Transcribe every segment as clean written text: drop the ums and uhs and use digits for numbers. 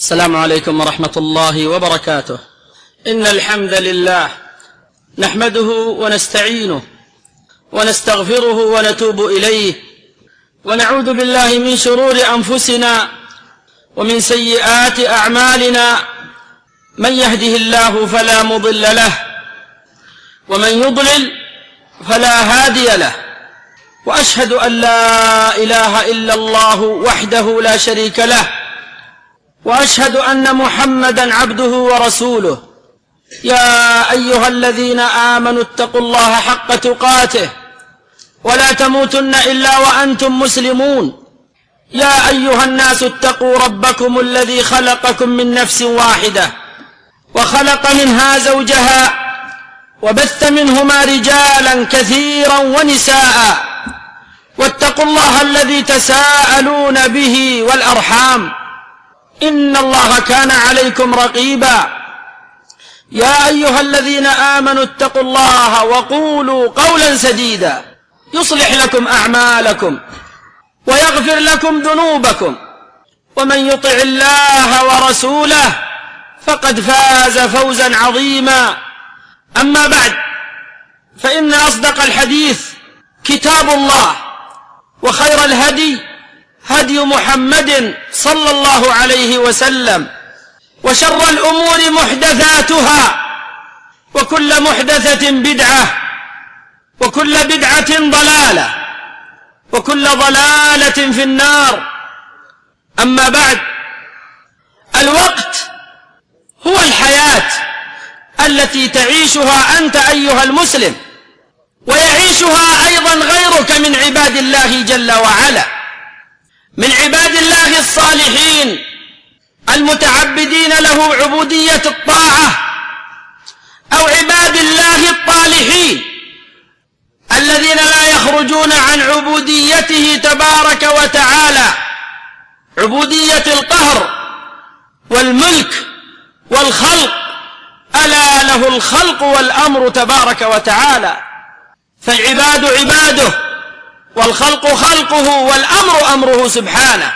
السلام عليكم ورحمة الله وبركاته. إن الحمد لله نحمده ونستعينه ونستغفره ونتوب إليه، ونعوذ بالله من شرور أنفسنا ومن سيئات أعمالنا، من يهده الله فلا مضل له ومن يضلل فلا هادي له، وأشهد أن لا إله إلا الله وحده لا شريك له، وأشهد أن محمدا عبده ورسوله. يا أيها الذين آمنوا اتقوا الله حق تقاته ولا تموتن إلا وأنتم مسلمون. يا أيها الناس اتقوا ربكم الذي خلقكم من نفس واحدة وخلق منها زوجها وبث منهما رجالا كثيرا ونساء، واتقوا الله الذي تساءلون به والأرحام، إن الله كان عليكم رقيبا. يا أيها الذين آمنوا اتقوا الله وقولوا قولا سديدا يصلح لكم أعمالكم ويغفر لكم ذنوبكم، ومن يطع الله ورسوله فقد فاز فوزا عظيما. أما بعد، فإن أصدق الحديث كتاب الله، وخير الهدي هدي محمد صلى الله عليه وسلم، وشر الأمور محدثاتها، وكل محدثة بدعة، وكل بدعة ضلالة، وكل ضلالة في النار. أما بعد، الوقت هو الحياة التي تعيشها أنت أيها المسلم، ويعيشها أيضا غيرك من عباد الله جل وعلا، من عباد الله الصالحين المتعبدين له عبودية الطاعة، أو عباد الله الطالحين الذين لا يخرجون عن عبوديته تبارك وتعالى، عبودية القهر والملك والخلق. ألا له الخلق والأمر تبارك وتعالى، فالعباد عباده، والخلق خلقه، والأمر أمره سبحانه.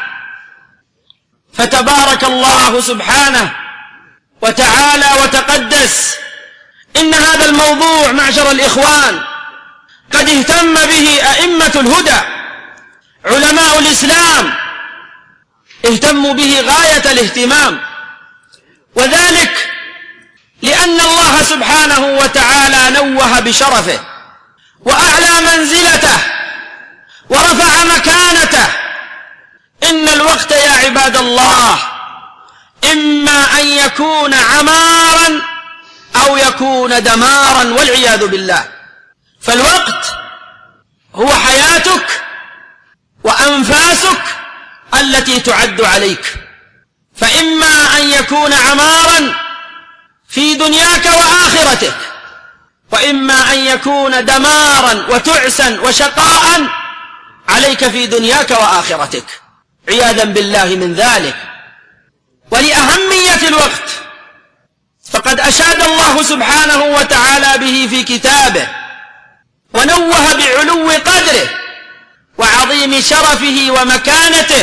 فتبارك الله سبحانه وتعالى وتقدس. إن هذا الموضوع معشر الإخوان قد اهتم به أئمة الهدى، علماء الإسلام اهتموا به غاية الاهتمام، وذلك لأن الله سبحانه وتعالى نوه بشرفه وأعلى منزلته ورفع مكانته. إن الوقت يا عباد الله إما أن يكون عمارا أو يكون دمارا والعياذ بالله. فالوقت هو حياتك وأنفاسك التي تعد عليك، فإما أن يكون عمارا في دنياك وآخرتك، وإما أن يكون دمارا وتعسا وشقاء عليك في دنياك وآخرتك، عياذا بالله من ذلك. ولأهمية الوقت فقد أشاد الله سبحانه وتعالى به في كتابه، ونوه بعلو قدره وعظيم شرفه ومكانته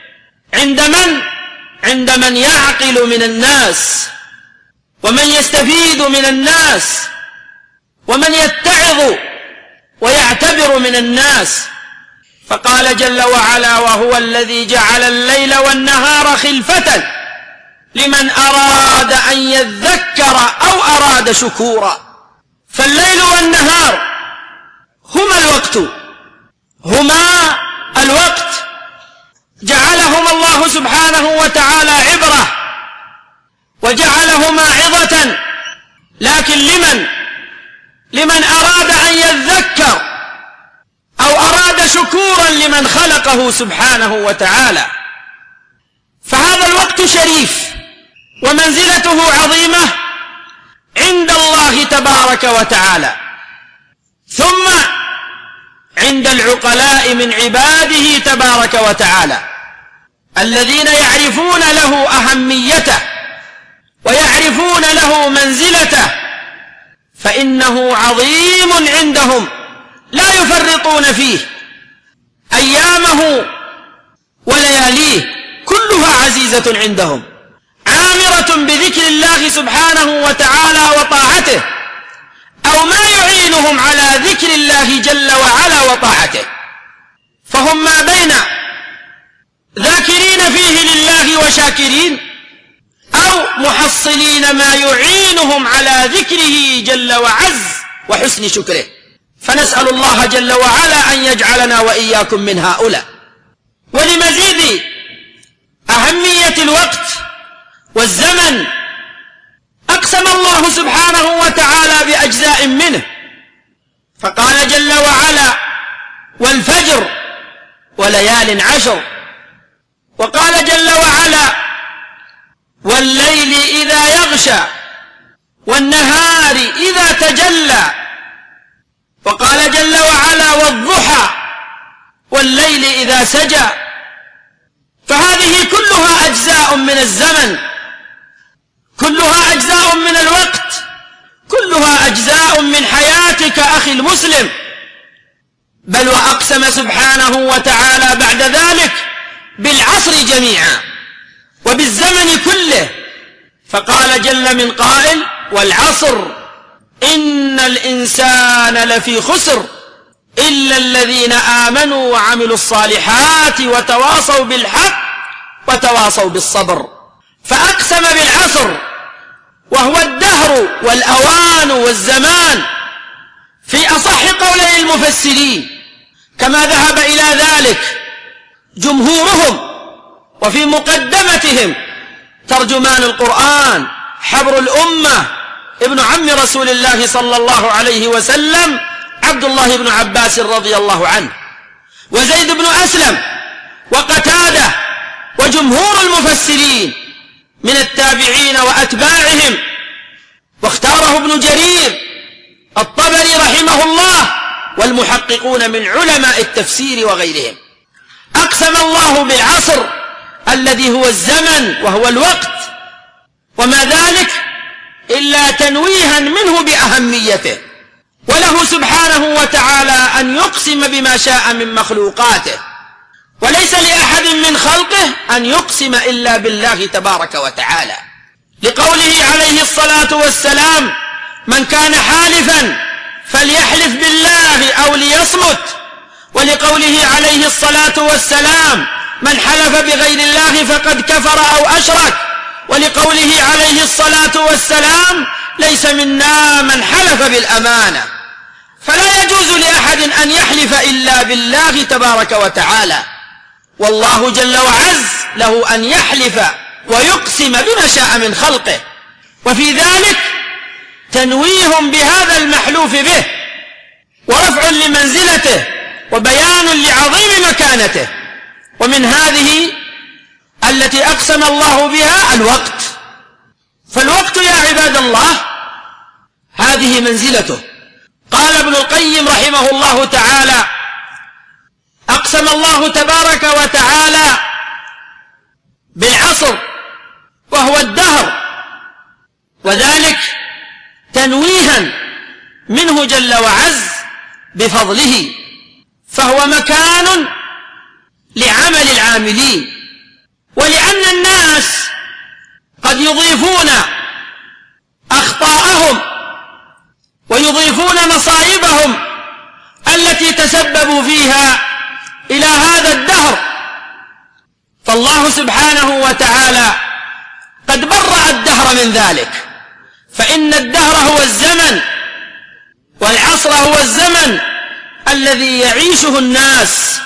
عند من يعقل من الناس، ومن يستفيد من الناس، ومن يتعظ ويعتبر من الناس. فقال جل وعلا: وهو الذي جعل الليل والنهار خلفة لمن أراد أن يذكر أو أراد شكورا. فالليل والنهار هما الوقت جعلهما الله سبحانه وتعالى عبرة، وجعلهما عظة، لكن لمن أراد أن يذكر أو أراد شكورا لمن خلقه سبحانه وتعالى. فهذا الوقت شريف ومنزلته عظيمة عند الله تبارك وتعالى، ثم عند العقلاء من عباده تبارك وتعالى الذين يعرفون له أهميته ويعرفون له منزلته، فإنه عظيم عندهم لا يفرطون فيه. أيامه ولياليه كلها عزيزة عندهم، مأمورة بذكر الله سبحانه وتعالى وطاعته، أو ما يعينهم على ذكر الله جل وعلا وطاعته، فهم ما بين ذاكرين فيه لله وشاكرين، أو محصلين ما يعينهم على ذكره جل وعز وحسن شكره. فنسأل الله جل وعلا أن يجعلنا وإياكم من هؤلاء. ولمزيد أهمية الوقت والزمن أقسم الله سبحانه وتعالى بأجزاء منه، فقال جل وعلا: والفجر وليال عشر، وقال جل وعلا: والليل إذا يغشى والنهار إذا تجلى، وقال جل وعلا: والضحى والليل إذا سجى. فهذه كلها أجزاء من الزمن، كلها أجزاء من الوقت، كلها أجزاء من حياتك أخي المسلم. بل وأقسم سبحانه وتعالى بعد ذلك بالعصر جميعا وبالزمن كله، فقال جل من قائل: والعصر إن الإنسان لفي خسر إلا الذين آمنوا وعملوا الصالحات وتواصوا بالحق وتواصوا بالصبر. فأقسم بالعصر وهو الدهر والأوان والزمان في أصح قولي المفسرين، كما ذهب إلى ذلك جمهورهم، وفي مقدمتهم ترجمان القرآن حبر الأمة ابن عم رسول الله صلى الله عليه وسلم عبد الله بن عباس رضي الله عنه، وزيد بن أسلم، وقتادة، وجمهور المفسرين من التابعين وأتباعهم. واختاره ابن جرير الطبري رحمه الله والمحققون من علماء التفسير وغيرهم. أقسم الله بالعصر الذي هو الزمن وهو الوقت، وما ذلك إلا تنويها منه بأهميته. وله سبحانه وتعالى أن يقسم بما شاء من مخلوقاته، وليس لأحد من خلقه أن يقسم إلا بالله تبارك وتعالى، لقوله عليه الصلاة والسلام: من كان حالفا فليحلف بالله أو ليصمت. ولقوله عليه الصلاة والسلام: من حلف بغير الله فقد كفر أو أشرك. ولقوله عليه الصلاة والسلام: ليس منا من حلف بالأمانة. فلا يجوز لأحد أن يحلف إلا بالله تبارك وتعالى، والله جل وعز له أن يحلف ويقسم بما شاء من خلقه. وفي ذلك تنويه بهذا المحلوف به، ورفع لمنزلته، وبيان لعظيم مكانته. ومن هذه التي أقسم الله بها الوقت. فالوقت يا عباد الله هذه منزلته. قال ابن القيم رحمه الله تعالى: أقسم الله تبارك وتعالى بالعصر وهو الدهر، وذلك تنويها منه جل وعز بفضله، فهو مكان لعمل العاملين. ولأن الناس قد يضيفون أخطاءهم ويضيفون مصائبهم التي تسببوا فيها إلى هذا الدهر، فالله سبحانه وتعالى قد برأ الدهر من ذلك، فإن الدهر هو الزمن، والعصر هو الزمن الذي يعيشه الناس،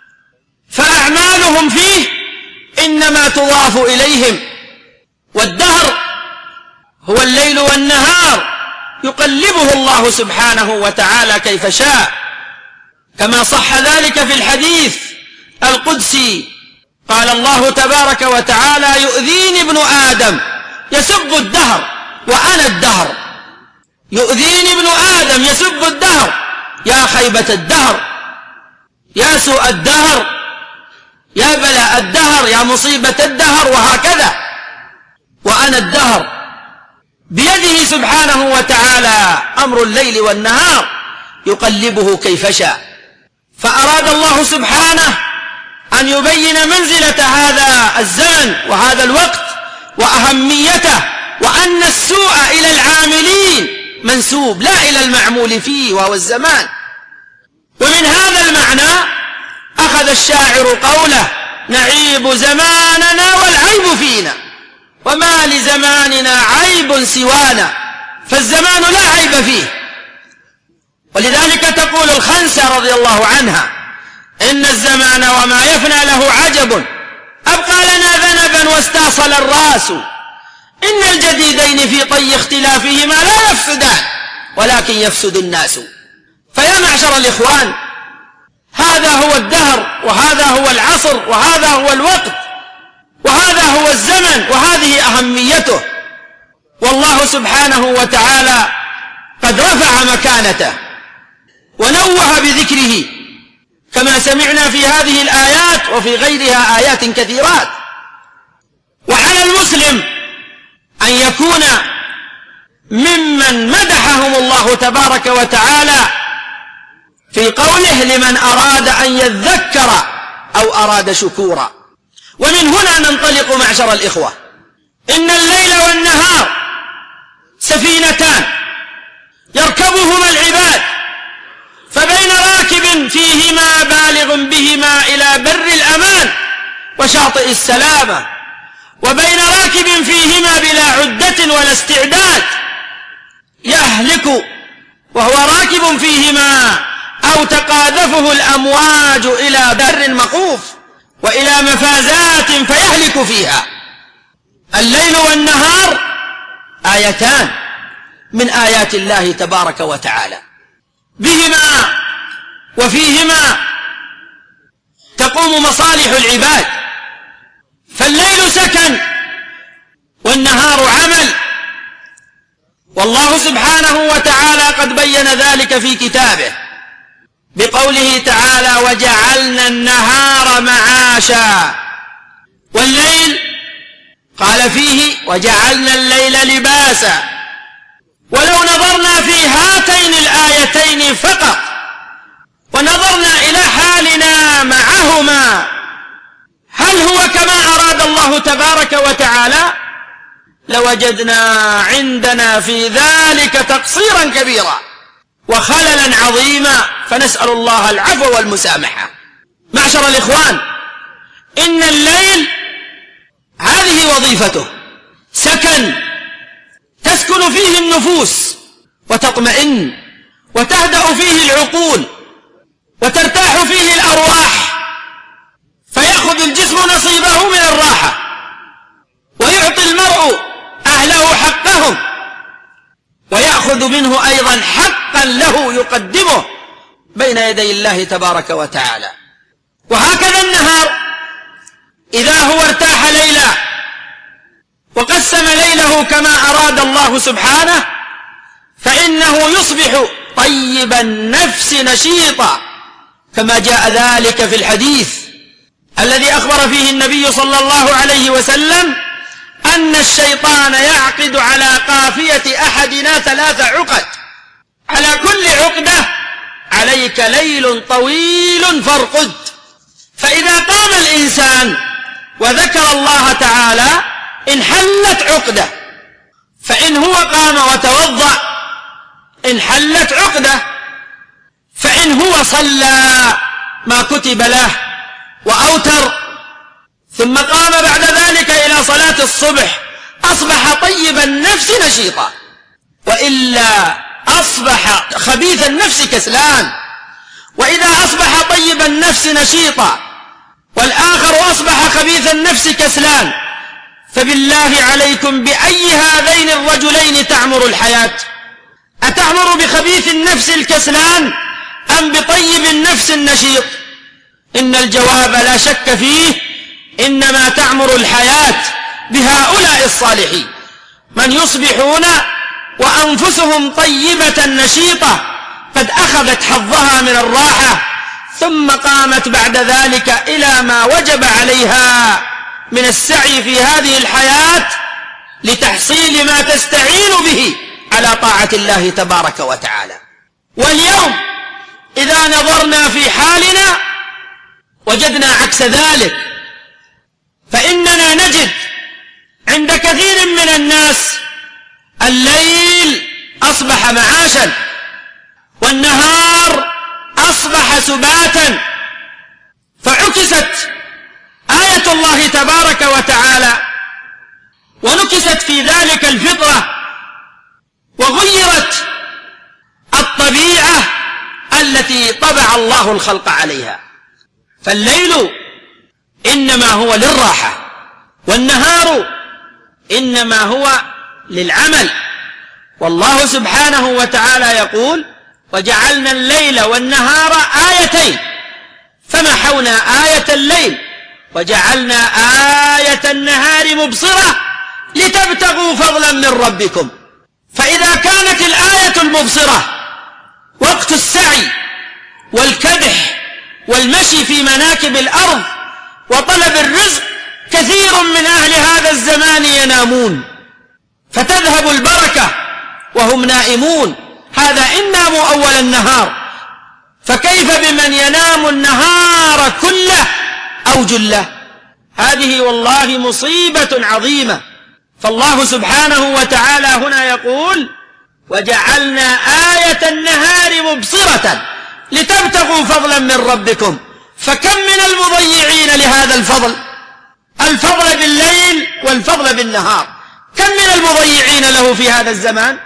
فأعمالهم فيه إنما تضاف إليهم. والدهر هو الليل والنهار يقلبه الله سبحانه وتعالى كيف شاء، كما صح ذلك في الحديث القدسي. قال الله تبارك وتعالى: يؤذيني ابن آدم يسب الدهر وأنا الدهر. يؤذيني ابن آدم يسب الدهر، يا خيبة الدهر، يا سوء الدهر، يا بلاء الدهر، يا مصيبة الدهر، وهكذا. وأنا الدهر، بيده سبحانه وتعالى أمر الليل والنهار يقلبه كيف شاء. فأراد الله سبحانه أن يبين منزلة هذا الزمن وهذا الوقت وأهميته، وأن السوء إلى العاملين منسوب لا إلى المعمول فيه وهو الزمان. ومن هذا المعنى أخذ الشاعر قوله: نعيب زماننا والعيب فينا، وما لزماننا عيب سوانا، فالزمان لا عيب فيه. ولذلك تقول الخنسة رضي الله عنها: إن الزمان وما يفنى له عجب، أبقى لنا ذنبا واستاصل الراس، إن الجديدين في طي اختلافهما لا يفسدان ولكن يفسد الناس. فيا معشر الإخوان، هذا هو الدهر، وهذا هو العصر، وهذا هو الوقت، وهذا هو الزمن، وهذه أهميته. والله سبحانه وتعالى قد رفع مكانته ونوه بذكره، كما سمعنا في هذه الآيات وفي غيرها آيات كثيرات. وعلى المسلم أن يكون ممن مدحهم الله تبارك وتعالى في قوله: لمن أراد أن يذكر أو أراد شكورا. ومن هنا ننطلق معشر الإخوة. إن الليل والنهار سفينتان يركبهما العباد، فبين راكب فيهما بالغ بهما إلى بر الأمان وشاطئ السلامة، وبين راكب فيهما بلا عدة ولا استعداد يهلك وهو راكب فيهما، أو تقاذفه الأمواج إلى بر مخوف وإلى مفازات فيهلك فيها. الليل والنهار آيتان من آيات الله تبارك وتعالى، بهما وفيهما تقوم مصالح العباد، فالليل سكن والنهار عمل. والله سبحانه وتعالى قد بين ذلك في كتابه بقوله تعالى: وجعلنا النهار معاشا. والليل قال فيه: وجعلنا الليل لباسا. ولو نظرنا في هاتين الآيتين فقط ونظرنا إلى حالنا معهما، هل هو كما أراد الله تبارك وتعالى؟ لوجدنا عندنا في ذلك تقصيرا كبيرا وخللا عظيما، فنسأل الله العفو والمسامحة. معشر الإخوان، إن الليل هذه وظيفته سكن، تسكن فيه النفوس وتطمئن، وتهدأ فيه العقول، وترتاح فيه الأرواح، فيأخذ الجسم نصيبه من الراحة، ويعطي المرء أهله حقهم، ويأخذ منه أيضا حقا له يقدمه بين يدي الله تبارك وتعالى. وهكذا النهار إذا هو ارتاح ليلا وقسم ليله كما أراد الله سبحانه، فإنه يصبح طيب النفس نشيطا، كما جاء ذلك في الحديث الذي أخبر فيه النبي صلى الله عليه وسلم أن الشيطان يعقد على قافية أحدنا 3 عقد، على كل عقدة عليك ليل طويل فارقد. فإذا قام الإنسان وذكر الله تعالى انحلت عقدة، فإن هو قام وتوضأ انحلت عقدة، فإن هو صلى ما كتب له وأوتر ثم قام بعد ذلك إلى صلاة الصبح أصبح طيب النفس نشيطا، وإلا أصبح خبيث النفس كسلان. وإذا أصبح طيب النفس نشيطا والآخر أصبح خبيث النفس كسلان، فبالله عليكم بأي هذين الرجلين تعمر الحياة؟ أتعمر بخبيث النفس الكسلان أم بطيب النفس النشيط؟ إن الجواب لا شك فيه، إنما تعمر الحياة بهؤلاء الصالحين، من يصبحون وأنفسهم طيبة نشيطة قد أخذت حظها من الراحة، ثم قامت بعد ذلك إلى ما وجب عليها من السعي في هذه الحياة لتحصيل ما تستعين به على طاعة الله تبارك وتعالى. واليوم إذا نظرنا في حالنا وجدنا عكس ذلك، فإننا نجد عند كثير الليل أصبح معاشا والنهار أصبح سباتا، فعكست آية الله تبارك وتعالى ونكست في ذلك الفطرة وغيرت الطبيعة التي طبع الله الخلق عليها. فالليل إنما هو للراحة والنهار إنما هو للعمل. والله سبحانه وتعالى يقول: وجعلنا الليل والنهار آيتين فمحونا آية الليل وجعلنا آية النهار مبصرة لتبتغوا فضلا من ربكم. فإذا كانت الآية المبصرة وقت السعي والكدح والمشي في مناكب الأرض وطلب الرزق، كثير من أهل هذا الزمان ينامون فتذهب البركة وهم نائمون، هذا إن ناموا أول النهار، فكيف بمن ينام النهار كله أو جله؟ هذه والله مصيبة عظيمة. فالله سبحانه وتعالى هنا يقول: وجعلنا آية النهار مبصرة لتبتغوا فضلا من ربكم. فكم من المضيعين لهذا الفضل بالليل والفضل بالنهار، كم من المضيعين له في هذا الزمان؟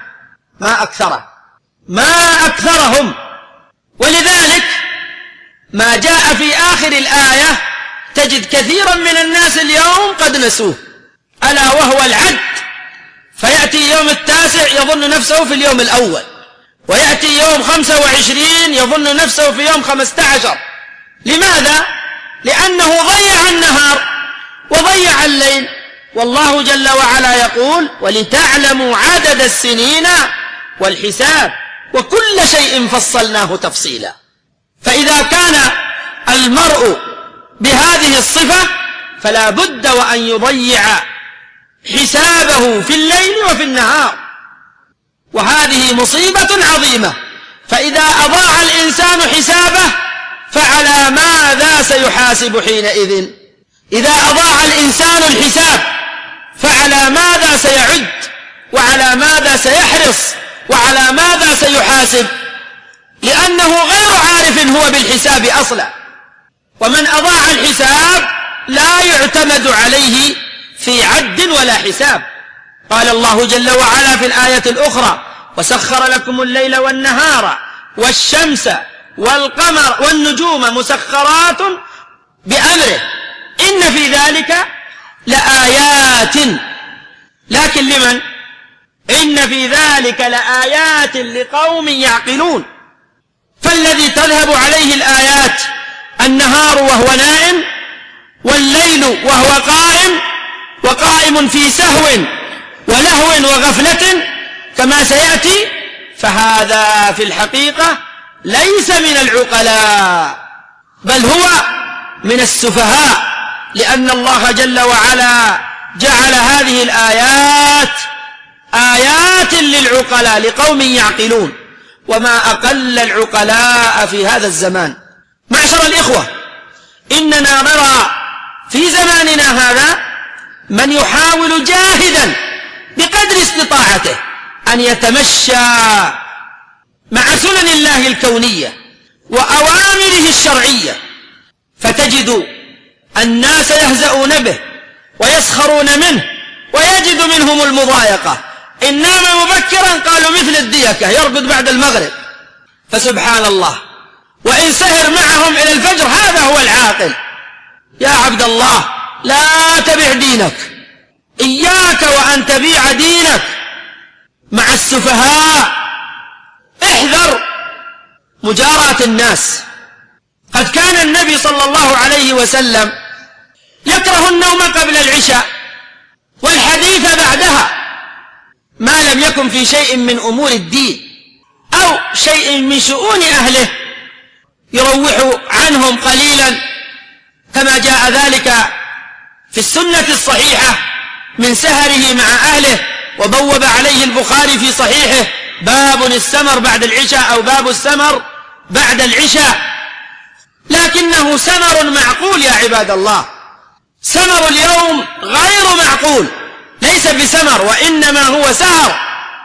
ما أكثرهم. ولذلك ما جاء في آخر الآية تجد كثيرا من الناس اليوم قد نسوه، ألا وهو العد. فيأتي يوم 9 يظن نفسه في اليوم الأول، ويأتي يوم 25 يظن نفسه في يوم 15. لماذا؟ لأنه ضيع النهار وضيع الليل. والله جل وعلا يقول: ولتعلموا عدد السنين والحساب وكل شيء فصلناه تفصيلا. فإذا كان المرء بهذه الصفة فلا بد وأن يضيع حسابه في الليل وفي النهار، وهذه مصيبة عظيمة. فإذا أضاع الإنسان حسابه فعلى ماذا سيحاسب حينئذ؟ إذا أضاع الإنسان الحساب فعلى ماذا سيعد وعلى ماذا سيحرص وعلى ماذا سيحاسب؟ لأنه غير عارف هو بالحساب أصلا. ومن أضاع الحساب لا يعتمد عليه في عد ولا حساب. قال الله جل وعلا في الآية الأخرى: وسخر لكم الليل والنهار والشمس والقمر والنجوم مسخرات بأمره إن في ذلك لآيات. لكن لمن؟ إن في ذلك لآيات لقوم يعقلون. فالذي تذهب عليه الآيات النهار وهو نائم، والليل وهو وقائم في سهو ولهو وغفلة كما سيأتي، فهذا في الحقيقة ليس من العقلاء بل هو من السفهاء، لأن الله جل وعلا جعل هذه الآيات آيات للعقلاء لقوم يعقلون، وما أقل العقلاء في هذا الزمان. معشر الإخوة، إننا نرى في زماننا هذا من يحاول جاهدا بقدر استطاعته أن يتمشى مع سنن الله الكونية وأوامره الشرعية، فتجد الناس يهزؤون به ويسخرون منه ويجد منهم المضايقة. إن نام مبكرا قالوا مثل الديكة يرقد بعد المغرب، فسبحان الله. وإن سهر معهم إلى الفجر هذا هو العاقل. يا عبد الله، لا تبع دينك، إياك وأن تبيع دينك مع السفهاء. احذر مجاراة الناس. قد كان النبي صلى الله عليه وسلم يكره النوم قبل العشاء والحديث بعدها، ما لم يكن في شيء من أمور الدين أو شيء من شؤون أهله يروح عنهم قليلا، كما جاء ذلك في السنة الصحيحة من سهره مع أهله. وبوب عليه البخاري في صحيحه: باب السمر بعد العشاء أو باب السمر بعد العشاء. لكنه سمر معقول يا عباد الله. سمر اليوم غير معقول، ليس بسمر وإنما هو سهر،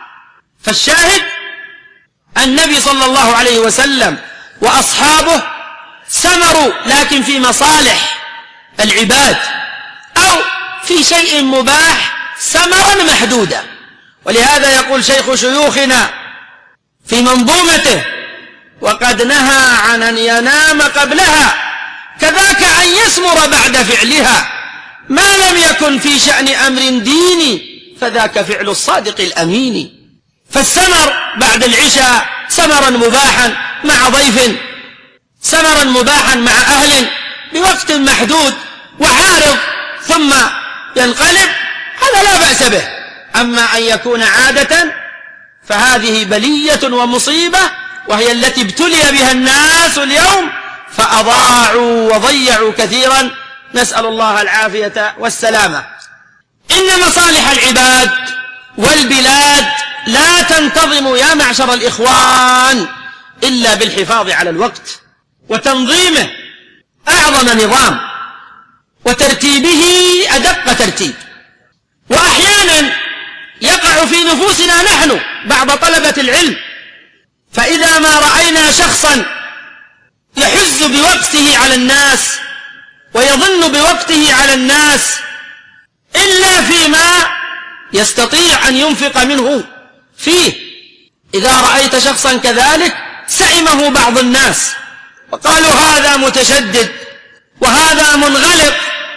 فالشاهد النبي صلى الله عليه وسلم وأصحابه سمروا، لكن في مصالح العباد أو في شيء مباح سمرا محدودا. ولهذا يقول شيخ شيوخنا في منظومته: وقد نهى عن أن ينام قبلها، كذاك أن يسمر بعد فعلها، ما لم يكن في شأن أمر ديني، فذاك فعل الصادق الأمين. فالسمر بعد العشاء سمرا مباحا مع ضيف، سمرا مباحا مع أهل بوقت محدود وعارض ثم ينقلب، هذا لا بأس به. أما أن يكون عادة فهذه بلية ومصيبة، وهي التي ابتلي بها الناس اليوم فأضاعوا وضيعوا كثيرا، نسأل الله العافية والسلامة. إن مصالح العباد والبلاد لا تنتظم يا معشر الإخوان إلا بالحفاظ على الوقت وتنظيمه أعظم نظام وترتيبه أدق ترتيب. وأحيانا يقع في نفوسنا نحن بعض طلبة العلم، فإذا ما رأينا شخصا يحز بوقته على الناس ويظن بوقته على الناس إلا فيما يستطيع أن ينفق منه فيه، إذا رأيت شخصا كذلك سئمه بعض الناس وقالوا هذا متشدد وهذا منغلق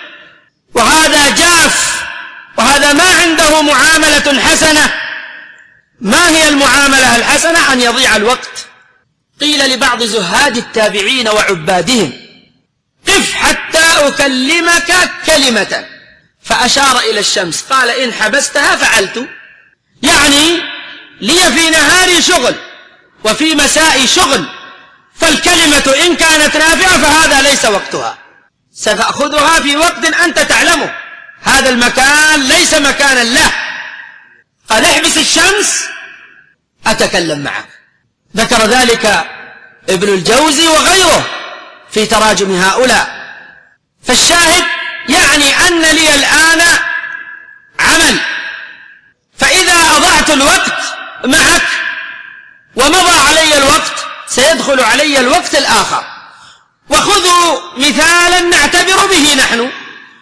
وهذا جاف وهذا ما عنده معاملة حسنة. ما هي المعاملة الحسنة؟ أن يضيع الوقت. قيل لبعض زهاد التابعين وعبادهم: قف حتى أكلمك كلمة، فأشار إلى الشمس قال: إن حبستها فعلت. يعني لي في نهاري شغل وفي مسائي شغل، فالكلمة إن كانت نافعة فهذا ليس وقتها، ستأخذها في وقت أنت تعلمه، هذا المكان ليس مكانا له، قال احبس الشمس أتكلم معك. ذكر ذلك ابن الجوزي وغيره في تراجم هؤلاء. فالشاهد يعني أن لي الآن عمل، فإذا أضعت الوقت معك ومضى علي الوقت سيدخل علي الوقت الآخر. وخذوا مثالا نعتبر به نحن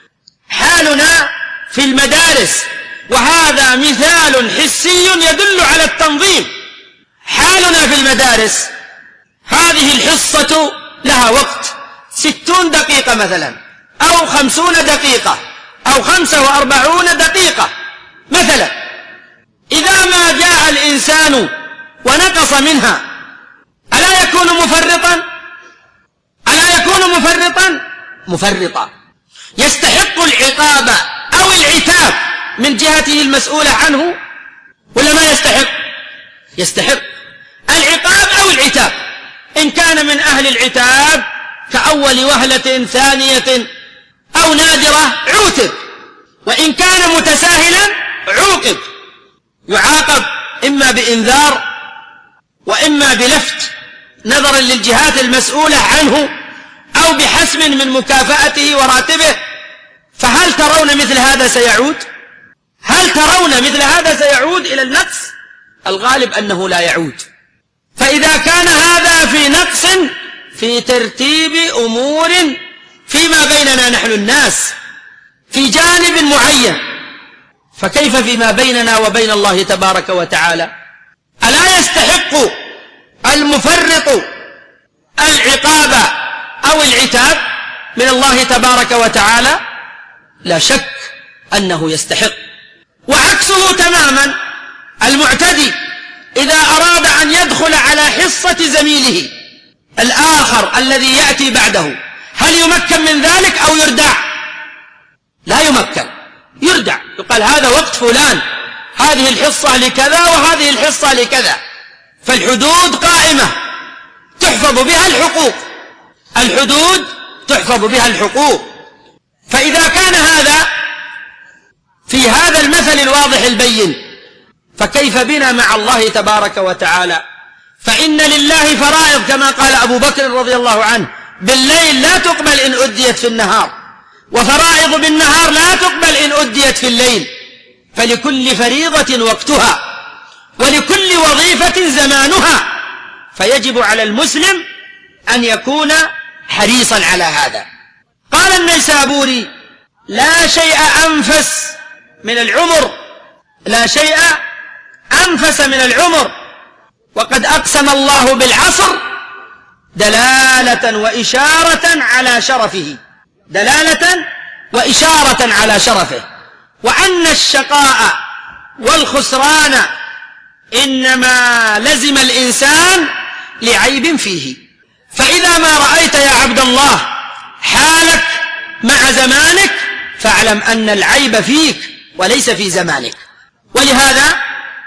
حالنا في المدارس، وهذا مثال حسي يدل على التنظيم. حالنا في المدارس، هذه الحصة لها وقت 60 دقيقة مثلا، أو 50 دقيقة، أو 45 دقيقة مثلا. إذا ما جاء الإنسان ونقص منها ألا يكون مفرطا؟ ألا يكون مفرطا يستحق العقاب أو العتاب من جهته المسؤولة عنه، ولا ما يستحق؟ يستحق العقاب أو العتاب. إن كان من أهل العتاب كأول وهلة ثانية أو نادرة عوتب، وإن كان متساهلا عوقب، يعاقب إما بإنذار وإما بلفت نظرا للجهات المسؤولة عنه، أو بحسم من مكافأته وراتبه. فهل ترون مثل هذا سيعود؟ هل ترون مثل هذا سيعود إلى النقص؟ الغالب أنه لا يعود. فإذا كان هذا في نقص في ترتيب أمور فيما بيننا نحن الناس في جانب معين، فكيف فيما بيننا وبين الله تبارك وتعالى؟ ألا يستحق المفرط العقاب أو العتاب من الله تبارك وتعالى؟ لا شك أنه يستحق. وعكسه تماما المعتدي إذا أراد أن يدخل على حصة زميله الآخر الذي يأتي بعده، هل يمكن من ذلك أو يردع؟ لا يمكن، يردع، يقال هذا وقت فلان، هذه الحصة لكذا وهذه الحصة لكذا. فالحدود قائمة تحفظ بها الحقوق، الحدود تحفظ بها الحقوق. فإذا كان هذا في هذا المثل الواضح البين، فكيف بنا مع الله تبارك وتعالى؟ فإن لله فرائض كما قال أبو بكر رضي الله عنه: بالليل لا تقبل إن أديت في النهار، وفرائض بالنهار لا تقبل إن أديت في الليل، فلكل فريضة وقتها، ولكل وظيفة زمانها، فيجب على المسلم أن يكون حريصا على هذا. قال النيسابوري: لا شيء أنفس من العمر، لا شيء أنفس من العمر، وقد أقسم الله بالعصر دلالة وإشارة على شرفه، دلالة وإشارة على شرفه، وأن الشقاء والخسران إنما لزم الإنسان لعيب فيه. فإذا ما رأيت يا عبد الله حالك مع زمانك فاعلم أن العيب فيك وليس في زمانك. ولهذا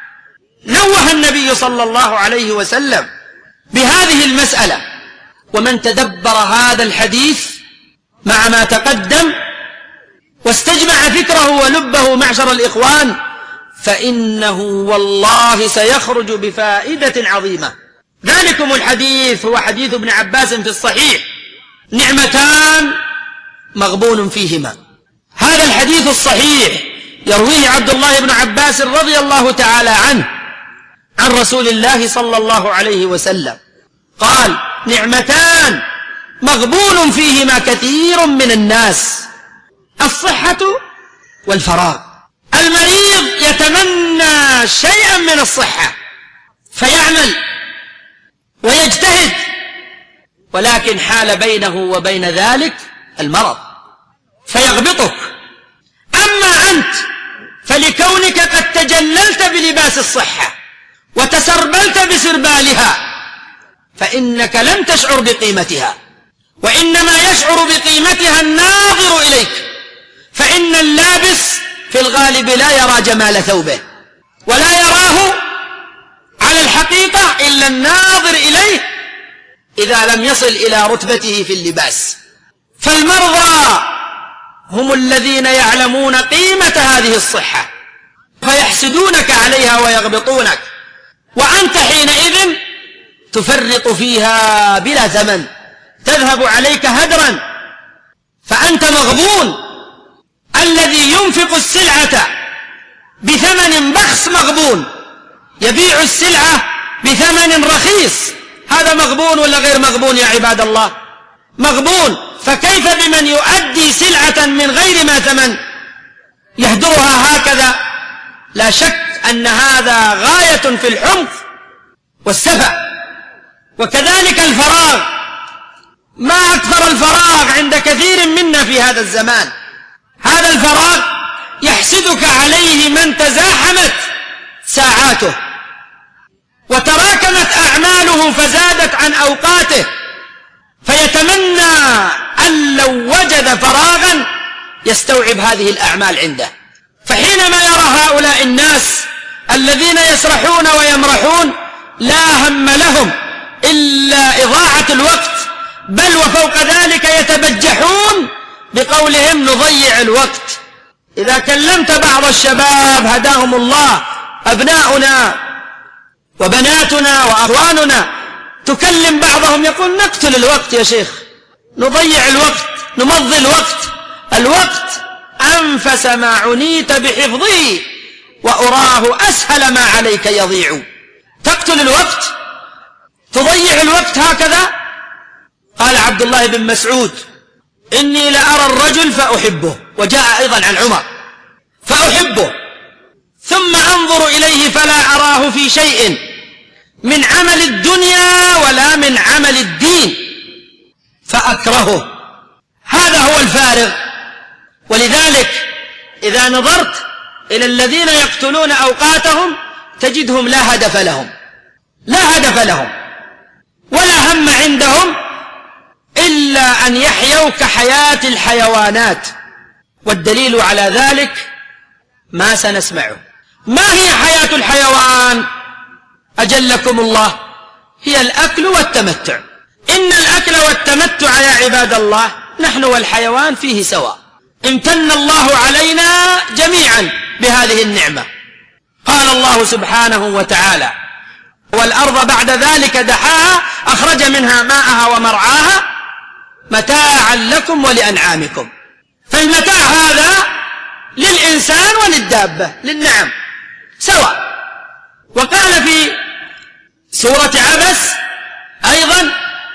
نوه النبي صلى الله عليه وسلم بهذه المسألة. ومن تدبر هذا الحديث مع ما تقدم واستجمع فكره ولبه معشر الإخوان فإنه والله سيخرج بفائدة عظيمة. ذلكم الحديث هو حديث ابن عباس في الصحيح: نعمتان مغبون فيهما. هذا الحديث الصحيح يرويه عبد الله بن عباس رضي الله تعالى عنه عن رسول الله صلى الله عليه وسلم قال: نعمتان مغبون فيهما كثير من الناس: الصحة والفراغ. المريض يتمنى شيئا من الصحة فيعمل ويجتهد، ولكن حال بينه وبين ذلك المرض فيغبطك. أما أنت فلكونك قد تجللت بلباس الصحة وتسربلت بسربالها فإنك لم تشعر بقيمتها، وإنما يشعر بقيمتها الناظر إليك، فإن اللابس في الغالب لا يرى جمال ثوبه ولا يراه على الحقيقة إلا الناظر إليه إذا لم يصل إلى رتبته في اللباس. فالمرضى هم الذين يعلمون قيمة هذه الصحة فيحسدونك عليها ويغبطونك، وأنت حينئذ تفرط فيها بلا ثمن، تذهب عليك هدرا، فأنت مغبون. الذي ينفق السلعة بثمن بخس مغبون، يبيع السلعة بثمن رخيص، هذا مغبون ولا غير مغبون يا عباد الله؟ مغبون. فكيف بمن يؤدي سلعة من غير ما ثمن يهدرها هكذا؟ لا شك أن هذا غاية في الحمق والسفة. وكذلك الفراغ، ما أكثر الفراغ عند كثير منا في هذا الزمان. هذا الفراغ يحسدك عليه من تزاحمت ساعاته وتراكمت أعماله فزادت عن أوقاته، فيتمنى أن لو وجد فراغا يستوعب هذه الأعمال عنده. فحينما يرى هؤلاء الناس الذين يسرحون ويمرحون لا هم لهم إلا إضاعة الوقت، بل وفوق ذلك يتبجحون بقولهم نضيع الوقت. إذا كلمت بعض الشباب هداهم الله، أبناؤنا وبناتنا وأخواننا، تكلم بعضهم يقول نقتل الوقت يا شيخ، نضيع الوقت، نمضي الوقت. الوقت أنفس ما عنيت بحفظه وأراه أسهل ما عليك يضيع. تقتل الوقت، تضيع الوقت هكذا. قال عبد الله بن مسعود: إني لأرى الرجل فأحبه، وجاء أيضا عن عمر: فأحبه ثم أنظر إليه فلا أراه في شيء من عمل الدنيا ولا من عمل الدين فأكرهه. هذا هو الفارغ. ولذلك إذا نظرت إلى الذين يقتلون أوقاتهم تجدهم لا هدف لهم، لا هدف لهم ولا هم عندهم إلا أن يحيوا كحياة الحيوانات. والدليل على ذلك ما سنسمعه. ما هي حياة الحيوان أجلكم الله؟ هي الأكل والتمتع. إن الأكل والتمتع يا عباد الله نحن والحيوان فيه سواء. امتن الله علينا جميعا بهذه النعمة. قال الله سبحانه وتعالى: والأرض بعد ذلك دحاها أخرج منها ماءها ومرعاها متاعا لكم ولأنعامكم. فالمتاع هذا للإنسان وللدابة، للنعم سواء. وقال في سورة عبس أيضا: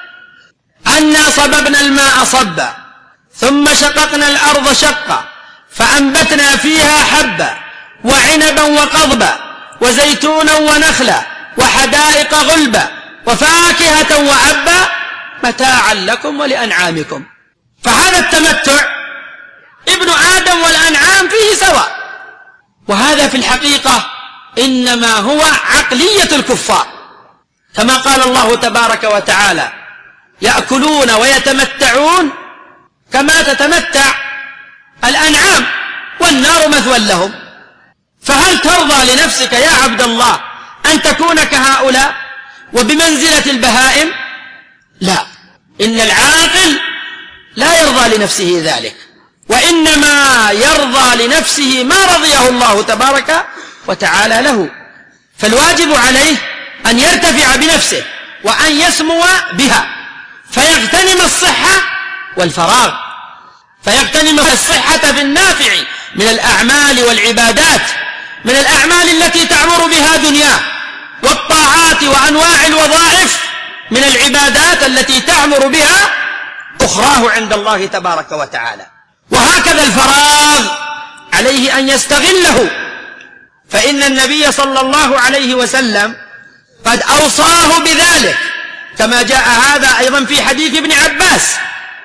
أنا صببنا الماء صبا ثم شققنا الأرض شقا فأنبتنا فيها حبا وعنبا وقضبا وزيتونا ونخلا وحدائق غلبا وفاكهة وأبا متاعا لكم ولأنعامكم. فهذا التمتع ابن آدم والأنعام فيه سواء، وهذا في الحقيقة إنما هو عقلية الكفار، كما قال الله تبارك وتعالى: يأكلون ويتمتعون كما تتمتع الأنعام والنار مثوى لهم. فهل ترضى لنفسك يا عبد الله أن تكون كهؤلاء وبمنزلة البهائم؟ لا، إن العاقل لا يرضى لنفسه ذلك، وإنما يرضى لنفسه ما رضيه الله تبارك وتعالى له. فالواجب عليه أن يرتفع بنفسه وأن يسمو بها، فيغتنم الصحة والفراغ، فيغتنم الصحة في النافع من الأعمال والعبادات، من الأعمال التي تعمر بها دنياه، والطاعات وأنواع الوظائف من العبادات التي تعمر بها أخراه عند الله تبارك وتعالى. وهكذا الفراغ عليه أن يستغله، فإن النبي صلى الله عليه وسلم قد أوصاه بذلك، كما جاء هذا أيضا في حديث ابن عباس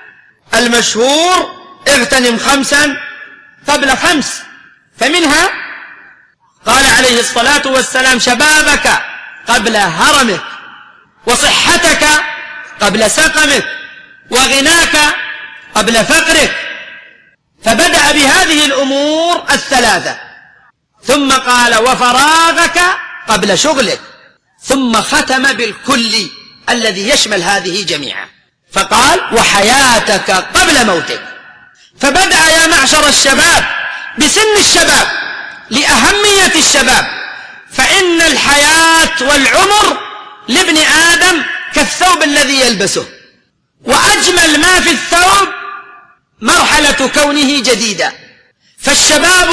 المشهور: اغتنم 5 قبل 5، فمنها قال عليه الصلاة والسلام: شبابك قبل هرمك، وصحتك قبل سقمك، وغناك قبل فقرك. فبدأ بهذه الأمور الثلاثة، ثم قال: وفراغك قبل شغلك، ثم ختم بالكل الذي يشمل هذه جميعا، فقال: وحياتك قبل موتك. فبدأ يا معشر الشباب بسن الشباب لأهمية الشباب، فإن الحياة والعمر لابن آدم كالثوب الذي يلبسه، وأجمل ما في الثوب مرحلة كونه جديدا. فالشباب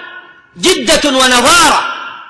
جدة ونضارة،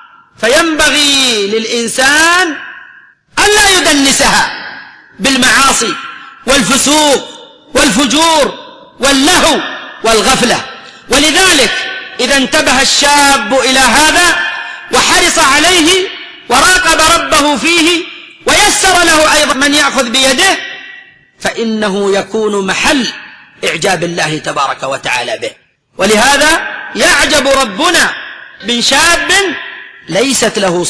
فينبغي للإنسان ألا يدنسها بالمعاصي والفسوق والفجور واللهو والغفلة. ولذلك إذا انتبه الشاب إلى هذا وحرص عليه وراقب ربه فيه ويسر له أيضا من يأخذ بيده، فإنه يكون محل إعجاب الله تبارك وتعالى به. ولهذا يعجب ربنا من شاب ليست له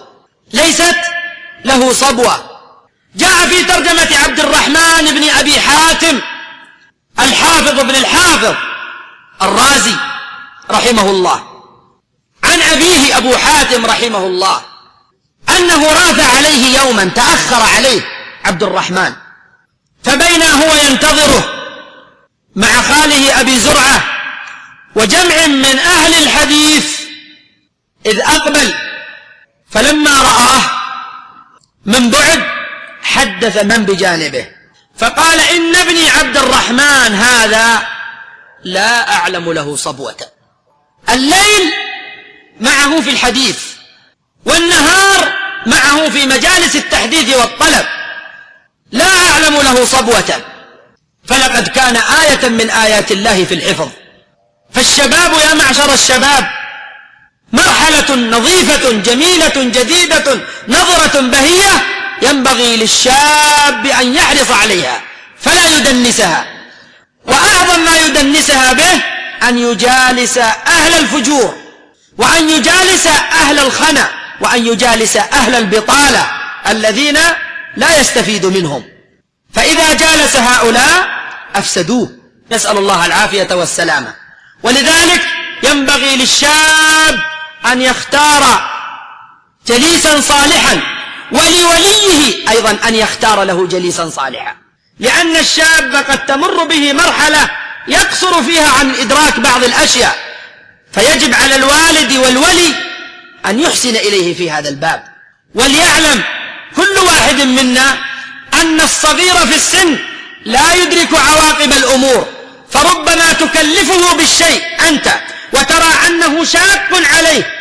صبوة. جاء في ترجمة عبد الرحمن بن أبي حاتم الحافظ بن الحافظ الرازي رحمه الله عن أبيه أبو حاتم رحمه الله أنه راث عليه يوما، تأخر عليه عبد الرحمن، فبين هو ينتظره مع خاله أبي زرعة وجمع من أهل الحديث إذ أقبل، فلما رآه من بعد حدث من بجانبه فقال: إن ابني عبد الرحمن هذا لا أعلم له صبوة. الليل معه في الحديث والنهار معه في مجالس التحديث والطلب، لا أعلم له صبوة، فلقد كان آية من آيات الله في الحفظ. فالشباب يا معشر الشباب مرحلة نظيفة جميلة جديدة نظرة بهية، ينبغي للشاب أن يحرص عليها فلا يدنسها. وأعظم ما يدنسها به أن يجالس أهل الفجور، وأن يجالس أهل الخنا، وأن يجالس أهل البطالة الذين لا يستفيد منهم، فإذا جالس هؤلاء أفسدوه، نسأل الله العافية والسلامة. ولذلك ينبغي للشاب أن يختار جليسا صالحا، ولوليه أيضا أن يختار له جليسا صالحا، لأن الشاب قد تمر به مرحلة يقصر فيها عن إدراك بعض الأشياء، فيجب على الوالد والولي أن يحسن إليه في هذا الباب. وليعلم كل واحد منا أن الصغير في السن لا يدرك عواقب الأمور، فربما تكلفه بالشيء أنت وترى أنه شاق عليه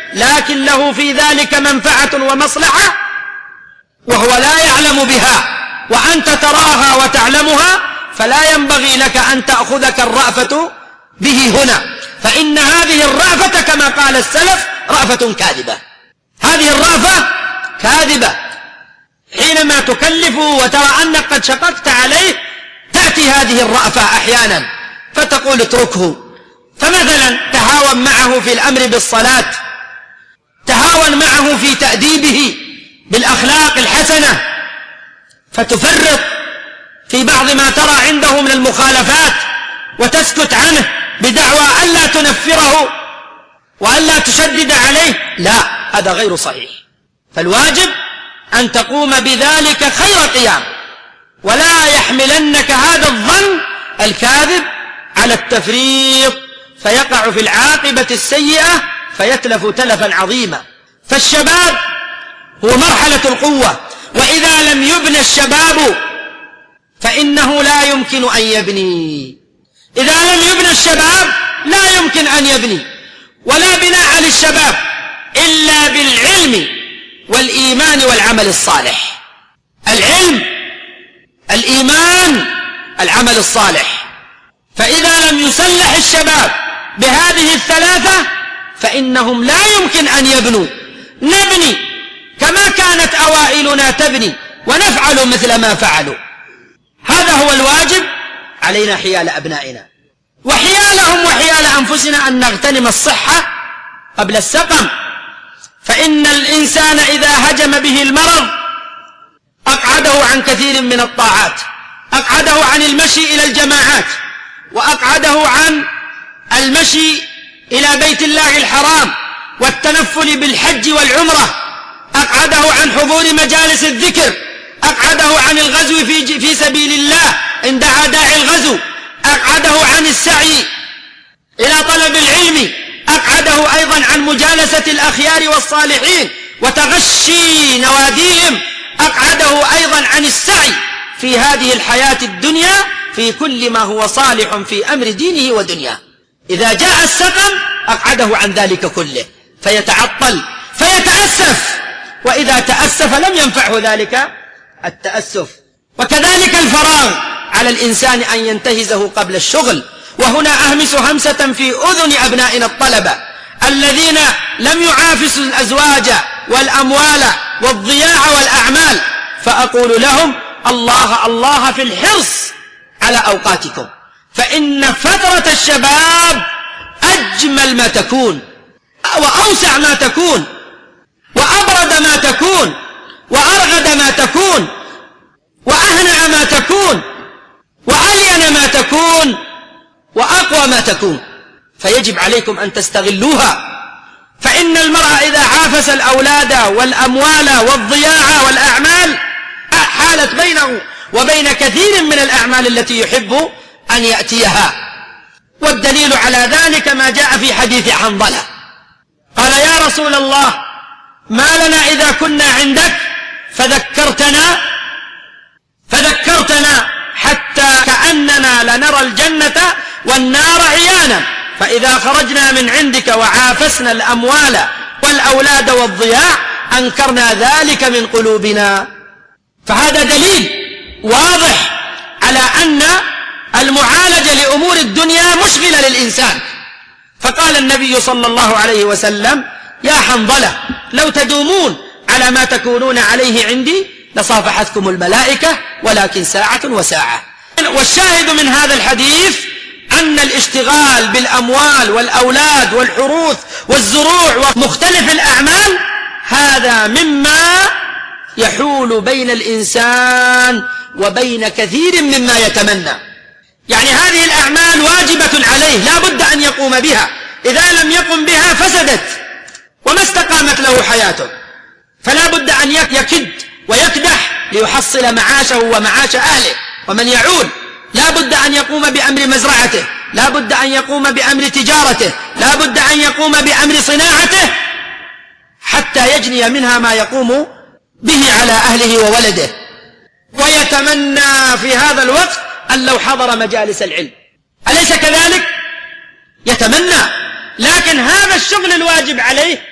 لكن له في ذلك منفعة ومصلحة وهو لا يعلم بها وأنت تراها وتعلمها، فلا ينبغي لك أن تأخذك الرأفة به هنا، فإن هذه الرأفة كما قال السلف رأفة كاذبة. هذه الرأفة كاذبة. حينما تكلف وترى أنك قد شققت عليه تأتي هذه الرأفة أحيانا فتقول اتركه. فمثلا تهاون معه في الأمر بالصلاة، تهاون معه في تأديبه بالأخلاق الحسنة، فتفرط في بعض ما ترى عنده من المخالفات وتسكت عنه بدعوى ألا تنفره وألا تشدد عليه. لا، هذا غير صحيح. فالواجب أن تقوم بذلك خير قيام، ولا يحملنك هذا الظن الكاذب على التفريط فيقع في العاقبة السيئة فيتلف تلفا عظيما. فالشباب هو مرحلة القوة، وإذا لم يبنى الشباب فإنه لا يمكن أن يبني. إذا لم يبنى الشباب لا يمكن أن يبني، ولا بناء للشباب إلا بالعلم والإيمان والعمل الصالح. العلم، الإيمان، العمل الصالح. فإذا لم يسلح الشباب بهذه الثلاثة فإنهم لا يمكن أن يبنوا. نبني كما كانت أوائلنا تبني ونفعل مثل ما فعلوا. هذا هو الواجب علينا حيال أبنائنا وحيالهم وحيال أنفسنا، أن نغتنم الصحة قبل السقم. فإن الإنسان إذا هجم به المرض أقعده عن كثير من الطاعات، أقعده عن المشي إلى الجماعات، وأقعده عن المشي إلى بيت الله الحرام والتنفل بالحج والعمرة، أقعده عن حضور مجالس الذكر، أقعده عن الغزو في سبيل الله إن دعا داعي الغزو، أقعده عن السعي إلى طلب العلم، أقعده أيضا عن مجالسة الأخيار والصالحين وتغشي نواديهم، أقعده أيضا عن السعي في هذه الحياة الدنيا في كل ما هو صالح في أمر دينه ودنياه. إذا جاء السقم أقعده عن ذلك كله فيتعطل فيتأسف، وإذا تأسف لم ينفعه ذلك التأسف. وكذلك الفراغ على الإنسان أن ينتهزه قبل الشغل. وهنا أهمس همسة في أذن أبنائنا الطلبة الذين لم يعافسوا الأزواج والأموال والضياع والأعمال، فأقول لهم الله الله في الحرص على أوقاتكم، فإن فترة الشباب أجمل ما تكون وأوسع ما تكون وأبرد ما تكون وأرغد ما تكون وأهنأ ما تكون وألين ما تكون وأقوى ما تكون، فيجب عليكم أن تستغلوها. فإن المرأة إذا عافس الأولاد والأموال والضياع والأعمال حالت بينه وبين كثير من الأعمال التي يحب أن يأتيها. والدليل على ذلك ما جاء في حديث حنظلة، قال يا رسول الله ما لنا إذا كنا عندك فذكرتنا حتى كأننا لنرى الجنة والنار عيانا، فإذا خرجنا من عندك وعافسنا الأموال والأولاد والضياع أنكرنا ذلك من قلوبنا. فهذا دليل واضح على أن المعالجة لأمور الدنيا مشغلة للإنسان. فقال النبي صلى الله عليه وسلم يا حنظلة لو تدومون على ما تكونون عليه عندي لصافحتكم الملائكة ولكن ساعة وساعة. والشاهد من هذا الحديث أن الاشتغال بالأموال والأولاد والحروث والزروع ومختلف الأعمال هذا مما يحول بين الإنسان وبين كثير مما يتمنى. يعني هذه الأعمال واجبة عليه لا بد أن يقوم بها، إذا لم يقم بها فسدت وما استقامت له حياته، فلا بد أن يكد ويكدح ليحصل معاشه ومعاش أهله ومن يعول. لا بد أن يقوم بأمر مزرعته، لا بد أن يقوم بأمر تجارته، لا بد أن يقوم بأمر صناعته حتى يجني منها ما يقوم به على أهله وولده. ويتمنى في هذا الوقت أن لو حضر مجالس العلم، أليس كذلك؟ يتمنى، لكن هذا الشغل الواجب عليه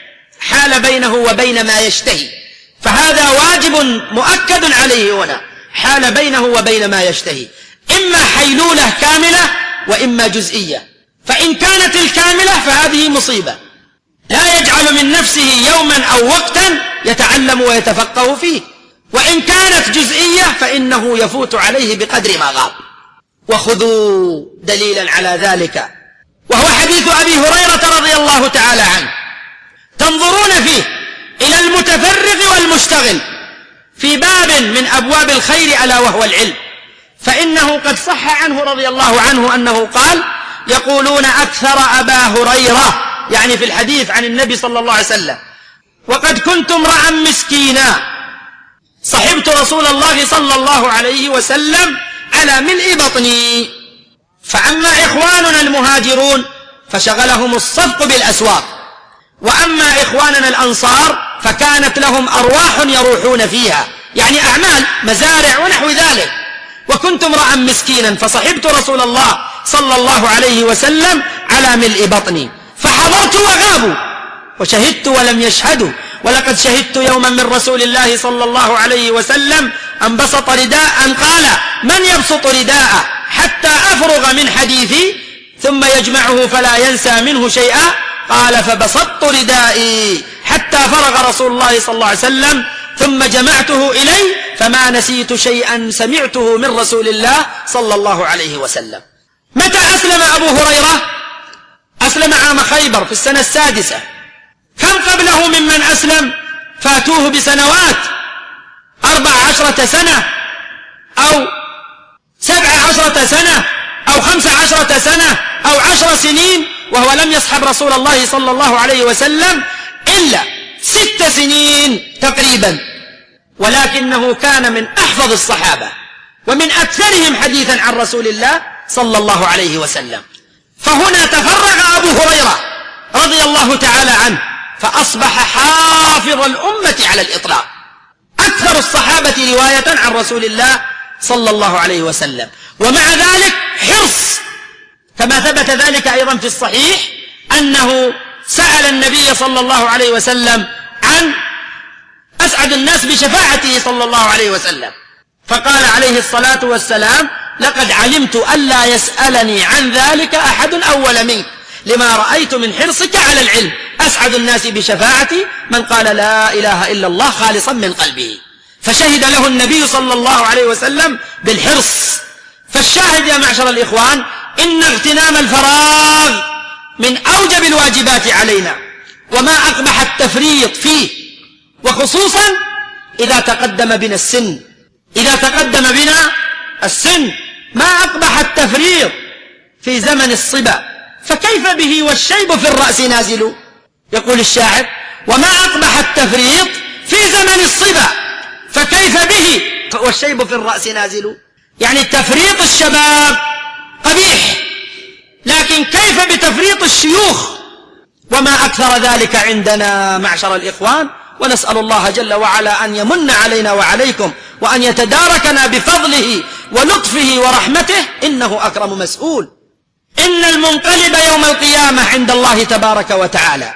حال بينه وبين ما يشتهي، فهذا واجب مؤكد عليه هنا، حال بينه وبين ما يشتهي، إما حيلولة كاملة وإما جزئية. فإن كانت الكاملة فهذه مصيبة، لا يجعل من نفسه يوما أو وقتا يتعلم ويتفقه فيه، وإن كانت جزئية فإنه يفوت عليه بقدر ما غاب. وخذوا دليلا على ذلك وهو حديث أبي هريرة رضي الله تعالى عنه، تنظرون فيه إلى المتفرغ والمشتغل في باب من أبواب الخير ألا وهو العلم، فإنه قد صح عنه رضي الله عنه أنه قال: يقولون أكثر أبا هريرة، يعني في الحديث عن النبي صلى الله عليه وسلم: وقد كنت امرأ مسكينا صحبت رسول الله صلى الله عليه وسلم على ملء بطني، فأما إخواننا المهاجرون فشغلهم الصفق بالأسواق، وأما إخواننا الأنصار فكانت لهم أرواح يروحون فيها، يعني أعمال مزارع ونحو ذلك. وكنت امرأ مسكينا فصحبت رسول الله صلى الله عليه وسلم على ملء بطني، فحضرت وغابوا وشهدت ولم يشهدوا. ولقد شهدت يوما من رسول الله صلى الله عليه وسلم أن بسط رداء، أن قال: من يبسط رداء حتى أفرغ من حديثي ثم يجمعه فلا ينسى منه شيئا؟ قال: فبسطت ردائي حتى فرغ رسول الله صلى الله عليه وسلم ثم جمعته إلي فما نسيت شيئا سمعته من رسول الله صلى الله عليه وسلم. متى أسلم أبو هريرة؟ أسلم عام خيبر في السنة 6. كم قبله ممن أسلم فاتوه بسنوات؟ 14 سنة أو 17 سنة أو 15 سنة أو 10 سنين، وهو لم يصحب رسول الله صلى الله عليه وسلم إلا 6 سنين تقريبا، ولكنه كان من أحفظ الصحابة ومن أكثرهم حديثا عن رسول الله صلى الله عليه وسلم. فهنا تفرغ أبو هريرة رضي الله تعالى عنه فأصبح حافظ الأمة على الإطلاق، أكثر الصحابة رواية عن رسول الله صلى الله عليه وسلم. ومع ذلك حرص، كما ثبت ذلك أيضا في الصحيح أنه سأل النبي صلى الله عليه وسلم عن أسعد الناس بشفاعته صلى الله عليه وسلم، فقال عليه الصلاة والسلام: لقد علمت ألا يسألني عن ذلك أحد أول منك لما رأيت من حرصك على العلم. أسعد الناس بشفاعتي من قال لا إله إلا الله خالصا من قلبه. فشهد له النبي صلى الله عليه وسلم بالحرص. فالشاهد يا معشر الإخوان إن اغتنام الفراغ من أوجب الواجبات علينا، وما أقبح التفريط فيه، وخصوصا إذا تقدم بنا السن. إذا تقدم بنا السن ما أقبح التفريط في زمن الصبا، فكيف به والشيب في الرأس نازل؟ يقول الشاعر: وما أقبح التفريط في زمن الصبا فكيف به والشيب في الرأس نازل. يعني تفريط الشباب قبيح، لكن كيف بتفريط الشيوخ؟ وما أكثر ذلك عندنا معشر الإخوان. ونسأل الله جل وعلا أن يمن علينا وعليكم وأن يتداركنا بفضله ولطفه ورحمته، إنه أكرم مسؤول. إن المنقلب يوم القيامة عند الله تبارك وتعالى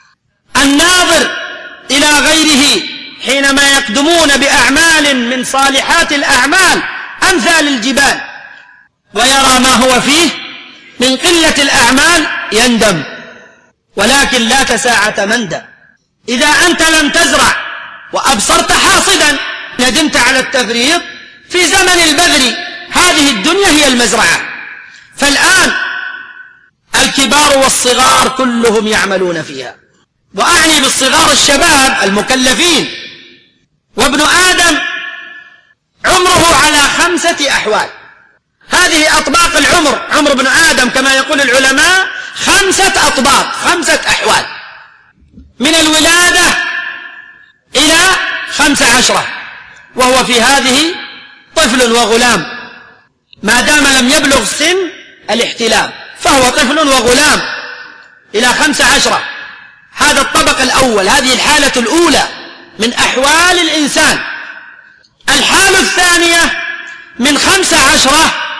الناظر إلى غيره حينما يقدمون بأعمال من صالحات الأعمال أمثال الجبال، ويرى ما هو فيه من قلة الأعمال يندم، ولكن لا تساعة مندم. إذا أنت لم تزرع وأبصرت حاصدا ندمت على التفريط في زمن البذر. هذه الدنيا هي المزرعة، فالآن الكبار والصغار كلهم يعملون فيها، وأعني بالصغار الشباب المكلفين. وابن آدم عمره على 5 أحوال. هذه أطباق العمر، عمر ابن آدم كما يقول العلماء 5 أطباق، 5 أحوال، من الولادة إلى 15، وهو في هذه طفل وغلام، ما دام لم يبلغ سن الاحتلام فهو طفل وغلام إلى 15. هذا الطبق الأول، هذه الحالة الأولى من أحوال الإنسان. الحالة الثانية من 15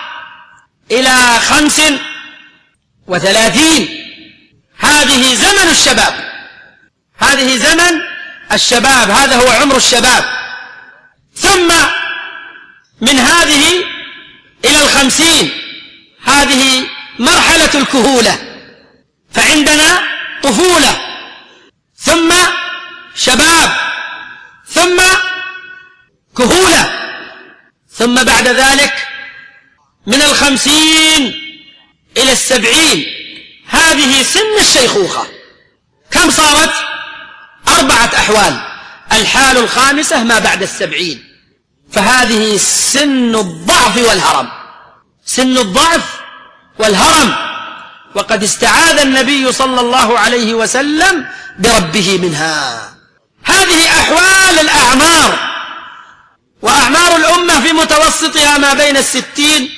إلى 35، هذه زمن الشباب، هذه زمن الشباب، هذا هو عمر الشباب. ثم من هذه إلى 50 هذه مرحلة الكهولة، فعندنا طفولة ثم شباب ثم كهولة، ثم بعد ذلك من 50 إلى 70 هذه سن الشيخوخة. كم صارت؟ 4 أحوال. الحال الخامسة ما بعد 70، فهذه سن الضعف والهرم، سن الضعف والهرم، وقد استعاذ النبي صلى الله عليه وسلم بربه منها. هذه أحوال الأعمار، وأعمار الأمة في متوسطها ما بين 60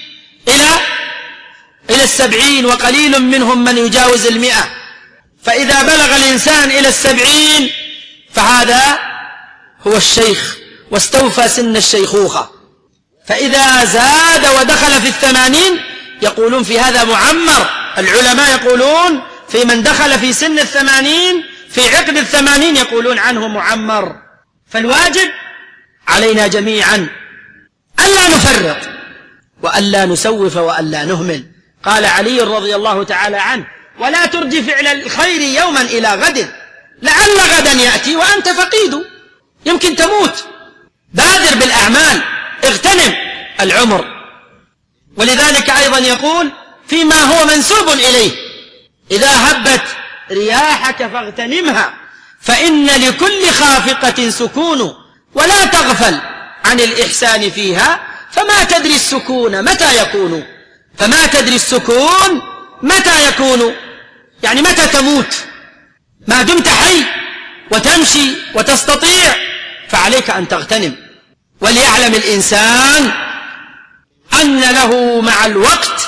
إلى 70، وقليل منهم من يجاوز 100. فإذا بلغ الإنسان إلى 70 فهذا هو الشيخ واستوفى سن الشيخوخة. فإذا زاد ودخل في 80 يقولون في هذا معمر. العلماء يقولون في من دخل في سن 80 في عقد 80 يقولون عنه معمر. فالواجب علينا جميعا ألا نفرط وألا نسوف وألا نهمل. قال علي رضي الله تعالى عنه: ولا ترجي فعل الخير يوما إلى غد، لعل غدا يأتي وأنت فقيد، يمكن تموت. بادر بالأعمال، اغتنم العمر. ولذلك أيضا يقول فيما هو منسوب إليه: إذا هبت رياحك فاغتنمها، فإن لكل خافقة سكون، ولا تغفل عن الإحسان فيها، فما تدري السكون متى يكون. فما تدري السكون متى يكون، يعني متى تموت. ما دمت حي وتمشي وتستطيع فعليك أن تغتنم. وليعلم الإنسان أن له مع الوقت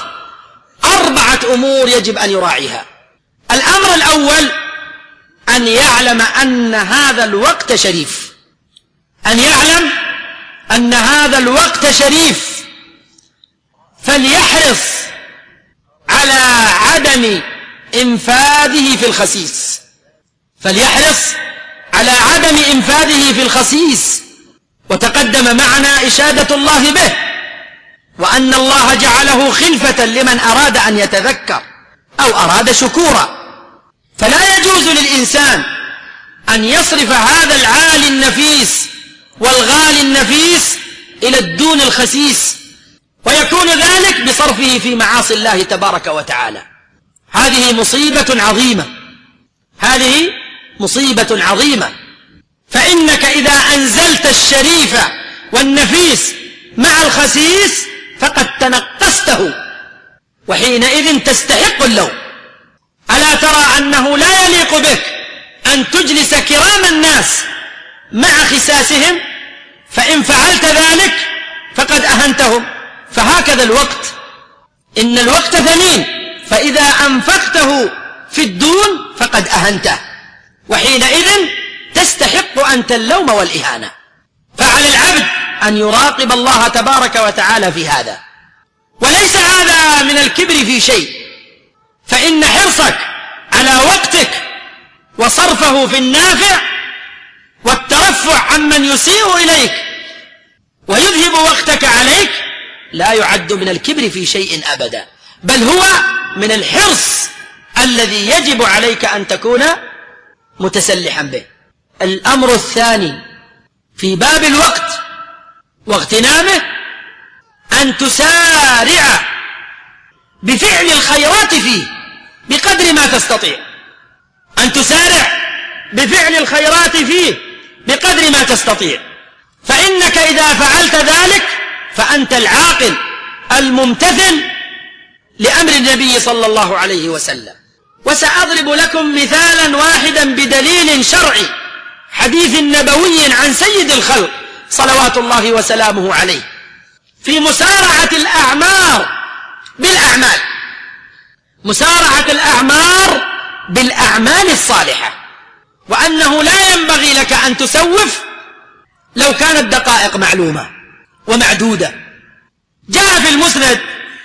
4 أمور يجب أن يراعيها. الأمر الأول أن يعلم أن هذا الوقت شريف، أن يعلم أن هذا الوقت شريف، فليحرص على عدم إنفاذه في الخسيس، فليحرص على عدم إنفاذه في الخسيس. وتقدم معنا إشادة الله به، وأن الله جعله خلفة لمن أراد أن يتذكر أو أراد شكورا. فلا يجوز للإنسان أن يصرف هذا العالي النفيس والغالي النفيس إلى الدون الخسيس، ويكون ذلك بصرفه في معاصي الله تبارك وتعالى. هذه مصيبة عظيمة، هذه مصيبة عظيمة. فإنك إذا أنزلت الشريف والنفيس مع الخسيس فقد تنقصته، وحينئذ تستحق اللوم. ألا ترى أنه لا يليق بك أن تجلس كرام الناس مع خساسهم؟ فإن فعلت ذلك فقد أهنتهم. فهكذا الوقت، إن الوقت ثمين، فإذا أنفقته في الدون فقد أهنته، وحينئذ تستحق أنت اللوم والإهانة. فعلى العبد أن يراقب الله تبارك وتعالى في هذا. وليس هذا من الكبر في شيء، فإن حرصك على وقتك وصرفه في النافع والترفع عمن يسيء إليك ويذهب وقتك عليك لا يعد من الكبر في شيء أبدا، بل هو من الحرص الذي يجب عليك أن تكون متسلحا به. الأمر الثاني في باب الوقت واغتنامه أن تسارع بفعل الخيرات فيه بقدر ما تستطيع، أن تسارع بفعل الخيرات فيه بقدر ما تستطيع. فإنك إذا فعلت ذلك فأنت العاقل الممتثل لأمر النبي صلى الله عليه وسلم. وسأضرب لكم مثالا واحدا بدليل شرعي، حديث نبوي عن سيد الخلق صلوات الله وسلامه عليه، في مسارعة الأعمار بالأعمال، مسارعة الأعمار بالأعمال الصالحة، وأنه لا ينبغي لك أن تسوف لو كانت دقائق معلومة ومعدودة. جاء في المسند،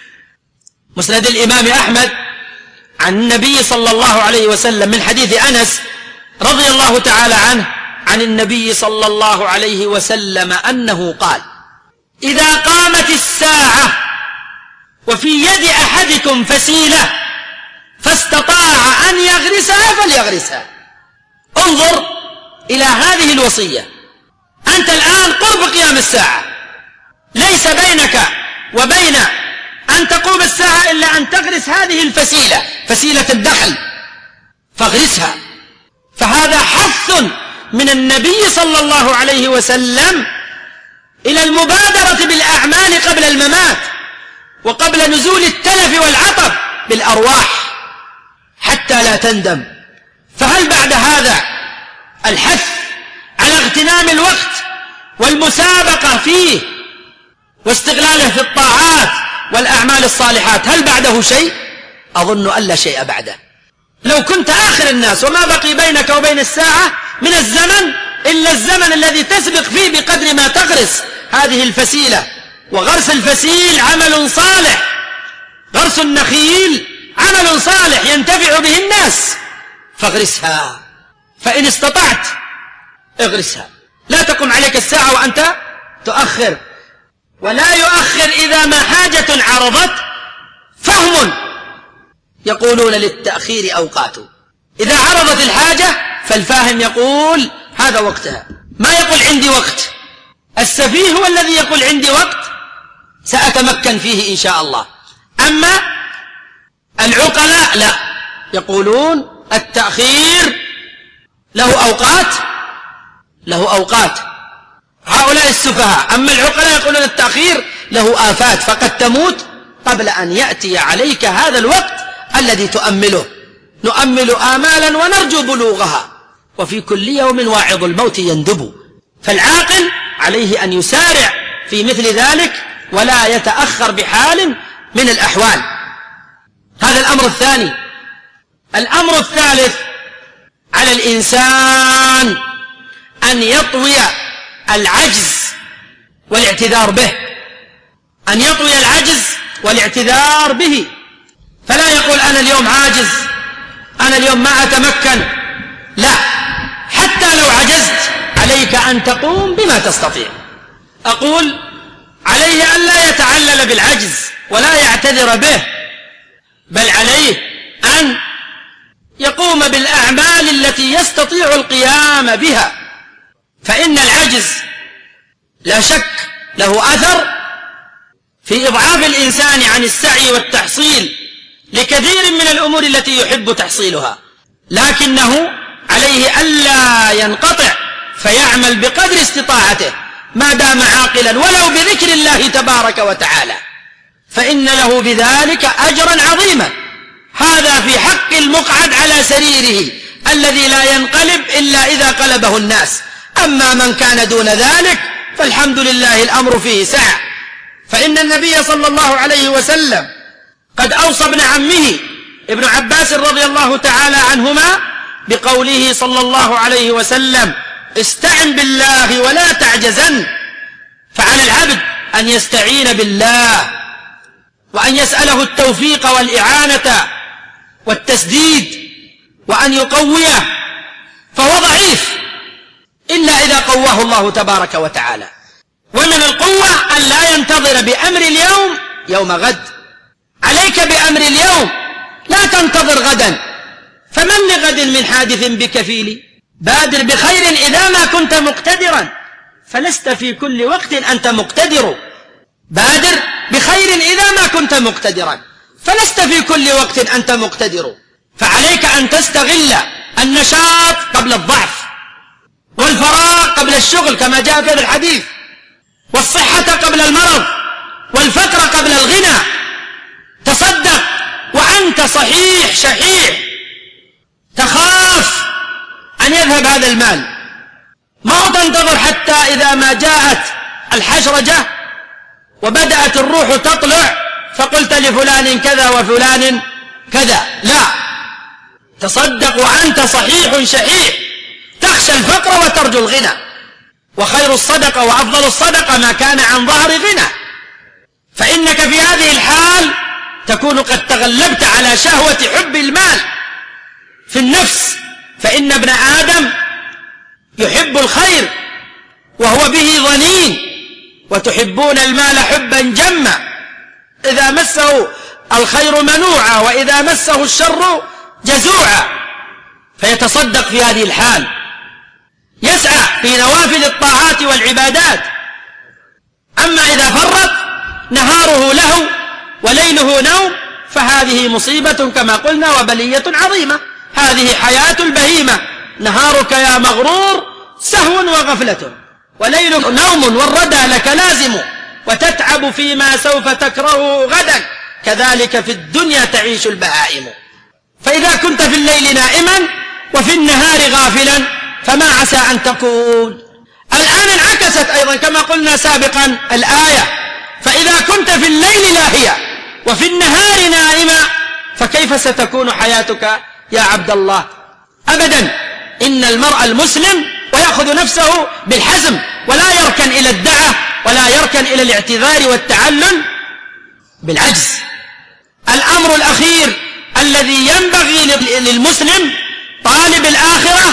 مسند الإمام أحمد، عن النبي صلى الله عليه وسلم من حديث أنس رضي الله تعالى عنه عن النبي صلى الله عليه وسلم أنه قال: إذا قامت الساعة وفي يد أحدكم فسيلة فاستطاع أن يغرسها فليغرسها. انظر إلى هذه الوصية. أنت الآن قرب قيام الساعة، ليس بينك وبين أن تقوم الساعة إلا أن تغرس هذه الفسيلة، فسيلة الدخل، فاغرسها. فهذا حث من النبي صلى الله عليه وسلم إلى المبادرة بالأعمال قبل الممات وقبل نزول التلف والعطب بالأرواح حتى لا تندم. فهل بعد هذا الحث على اغتنام الوقت والمسابقة فيه واستغلاله في الطاعات والأعمال الصالحات، هل بعده شيء؟ أظن أن لا شيء بعده. لو كنت آخر الناس وما بقي بينك وبين الساعة من الزمن إلا الزمن الذي تسبق فيه بقدر ما تغرس هذه الفسيلة. وغرس الفسيل عمل صالح، غرس النخيل عمل صالح ينتفع به الناس، فاغرسها. فإن استطعت اغرسها، لا تقم عليك الساعة وأنت تؤخر. ولا يؤخر إذا ما حاجة عرضت. فهم يقولون للتأخير أوقات، إذا عرضت الحاجة فالفاهم يقول هذا وقتها، ما يقول عندي وقت. السفيه هو الذي يقول عندي وقت سأتمكن فيه إن شاء الله. أما العقلاء لا، يقولون التأخير له أوقات، له أوقات. هؤلاء السفهاء. أما العقلاء يقولون التأخير له آفات، فقد تموت قبل أن يأتي عليك هذا الوقت الذي تؤمله. نؤمل آمالا ونرجو بلوغها، وفي كل يوم واعظ الموت يندب. فالعاقل عليه أن يسارع في مثل ذلك ولا يتأخر بحال من الأحوال. هذا الأمر الثاني. الأمر الثالث: على الإنسان أن يطوي العجز والاعتذار به، أن يطوي العجز والاعتذار به. فلا يقول أنا اليوم عاجز، أنا اليوم ما أتمكن. لا، حتى لو عجزت عليك أن تقوم بما تستطيع. أقول عليه أن لا يتعلل بالعجز ولا يعتذر به، بل عليه أن يقوم بالأعمال التي يستطيع القيام بها. فإن العجز لا شك له أثر في إضعاف الإنسان عن السعي والتحصيل لكثير من الأمور التي يحب تحصيلها، لكنه عليه ألا ينقطع فيعمل بقدر استطاعته ما دام عاقلا ولو بذكر الله تبارك وتعالى، فإن له بذلك أجرا عظيما. هذا في حق المقعد على سريره الذي لا ينقلب إلا إذا قلبه الناس. أما من كان دون ذلك فالحمد لله الأمر فيه سعة. فإن النبي صلى الله عليه وسلم قد أوصى ابن عمه ابن عباس رضي الله تعالى عنهما بقوله صلى الله عليه وسلم: استعن بالله ولا تعجزن. فعلى العبد أن يستعين بالله وأن يسأله التوفيق والإعانة والتسديد وأن يقويه، فهو ضعيف إلا إذا قواه الله تبارك وتعالى. ومن القوة أن لا ينتظر بأمر اليوم يوم غد. عليك بأمر اليوم، لا تنتظر غدا، فمن لغد من حادث بكفيل. بادر بخير إذا ما كنت مقتدرا، فلست في كل وقت أنت مقتدر. بادر بخير إذا ما كنت مقتدرا، فلست في كل وقت أنت مقتدر. فعليك أن تستغل النشاط قبل الضعف، والفراغ قبل الشغل كما جاء في هذا الحديث، والصحة قبل المرض، والفقر قبل الغنى. تصدق وأنت صحيح شحيح، تخاف أن يذهب هذا المال، ما تنتظر حتى إذا ما جاءت الحشرجة وبدأت الروح تطلع فقلت لفلان كذا وفلان كذا. لا، تصدق وأنت صحيح شحيح، تخشى الفقر وترجو الغنى. وخير الصدقة وأفضل الصدقة ما كان عن ظهر غنى. فإنك في هذه الحال تكون قد تغلبت على شهوة حب المال في النفس فإن ابن آدم يحب الخير وهو به ظنين، وتحبون المال حبا جما، إذا مسه الخير منوعا وإذا مسه الشر جزوعا، فيتصدق في هذه الحال، يسعى في نوافل الطاعات والعبادات. أما إذا فرط نهاره له وليله نوم فهذه مصيبة كما قلنا وبلية عظيمة. هذه حياة البهيمة، نهارك يا مغرور سهو وغفلة، وليل نوم والردى لك لازم، وتتعب فيما سوف تكرهه غدا، كذلك في الدنيا تعيش البهائم. فإذا كنت في الليل نائما وفي النهار غافلا فما عسى أن تكون. الآن انعكست أيضا كما قلنا سابقا الآية، فإذا كنت في الليل لاهيا وفي النهار نائما فكيف ستكون حياتك يا عبد الله؟ أبدا. إن المرء المسلم ويأخذ نفسه بالحزم، ولا يركن إلى الدعة ولا يركن إلى الاعتذار والتعلل بالعجز. الأمر الأخير الذي ينبغي للمسلم طالب الآخرة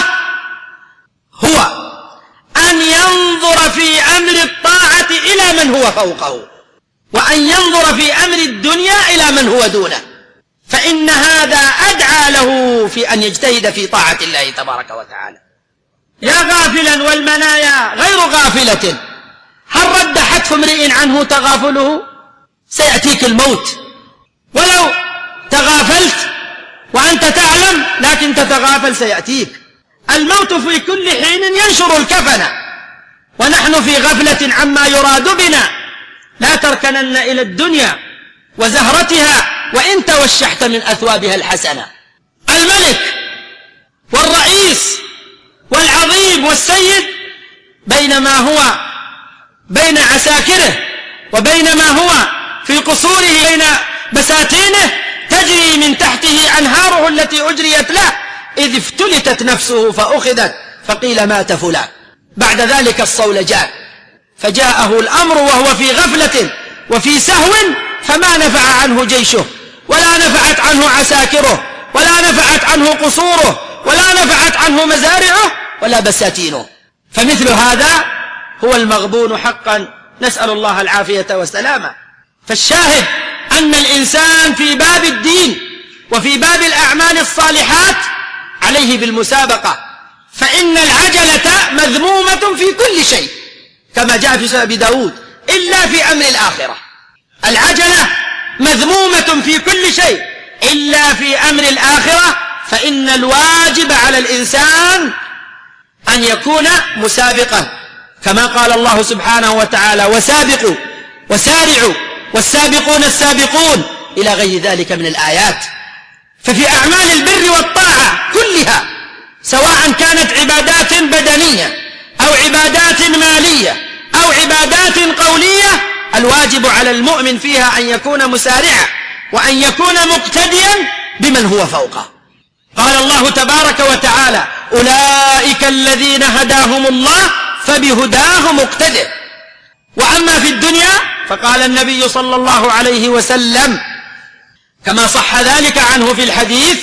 هو أن ينظر في أمر الطاعة إلى من هو فوقه، وأن ينظر في أمر الدنيا إلى من هو دونه، فإن هذا أدعى له في أن يجتهد في طاعة الله تبارك وتعالى. يا غافلا والمنايا غير غافلة، هل رد حتف امرئ عنه تغافله؟ سيأتيك الموت، ولو تغافلت وأنت تعلم لكن تتغافل سيأتيك الموت في كل حين ينشر الكفن، ونحن في غفلة عما يراد بنا. لا تركنن إلى الدنيا وزهرتها وإن توشحت من أثوابها الحسنة. الملك والرئيس والعظيم والسيد بينما هو بين عساكره وبينما هو في قصوره بين بساتينه تجري من تحته أنهاره التي أجريت له، إذ افتلتت نفسه فأخذت فقيل مات فلان. بعد ذلك الصولجان، فجاءه الأمر وهو في غفلة وفي سهو، فما نفع عنه جيشه ولا نفعت عنه عساكره ولا نفعت عنه قصوره ولا نفعت عنه مزارعه ولا بساتينه. فمثل هذا هو المغبون حقا، نسأل الله العافية والسلامة. فالشاهد أن الإنسان في باب الدين وفي باب الأعمال الصالحات عليه بالمسابقة، فإن العجلة مذمومة في كل شيء كما جاء في سنن أبي داود إلا في أمر الآخرة. العجلة مذمومة في كل شيء إلا في أمر الآخرة، فإن الواجب على الإنسان أن يكون مسابقا، كما قال الله سبحانه وتعالى وسابقوا وسارعوا والسابقون السابقون إلى غير ذلك من الآيات. ففي أعمال البر والطاعة كلها سواء كانت عبادات بدنية أو عبادات مالية أو عبادات قولية، الواجب على المؤمن فيها أن يكون مسارعا وأن يكون مقتديا بمن هو فوقه. قال الله تبارك وتعالى أولئك الذين هداهم الله فبهداه مقتدر. وأما في الدنيا فقال النبي صلى الله عليه وسلم كما صح ذلك عنه في الحديث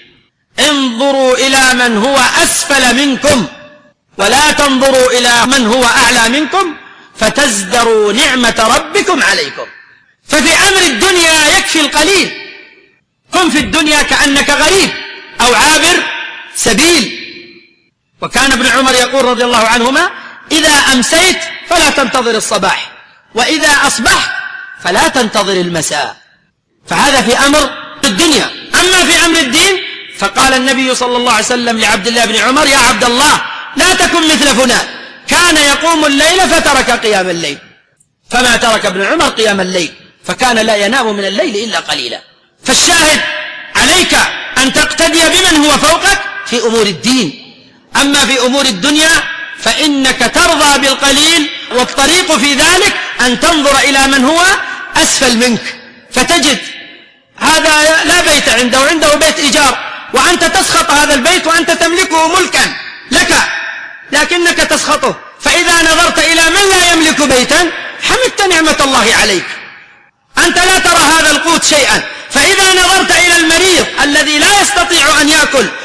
انظروا إلى من هو أسفل منكم ولا تنظروا إلى من هو أعلى منكم فتزدروا نعمة ربكم عليكم. ففي أمر الدنيا يكفي القليل، كن في الدنيا كأنك غريب أو عابر سبيل. وكان ابن عمر يقول رضي الله عنهما إذا أمسيت فلا تنتظر الصباح وإذا أصبحت فلا تنتظر المساء. فهذا في أمر الدنيا. أما في أمر الدين فقال النبي صلى الله عليه وسلم لعبد الله بن عمر يا عبد الله لا تكن مثل فلان كان يقوم الليل فترك قيام الليل. فما ترك ابن عمر قيام الليل، فكان لا ينام من الليل إلا قليلا. فالشاهد عليك أن تقتدي بمن هو فوقك في أمور الدين. أما في أمور الدنيا فإنك ترضى بالقليل، والطريق في ذلك أن تنظر إلى من هو أسفل منك، فتجد هذا لا بيت عنده بيت إيجار، وأنت تسخط هذا البيت وأنت تملكه ملكا لك لكنك تسخطه. فإذا نظرت إلى من لا يملك بيتا حمدت نعمة الله عليك، أنت لا ترى هذا القوت شيئا. فإذا نظرت إلى المريض الذي لا يستطيع أن يأكل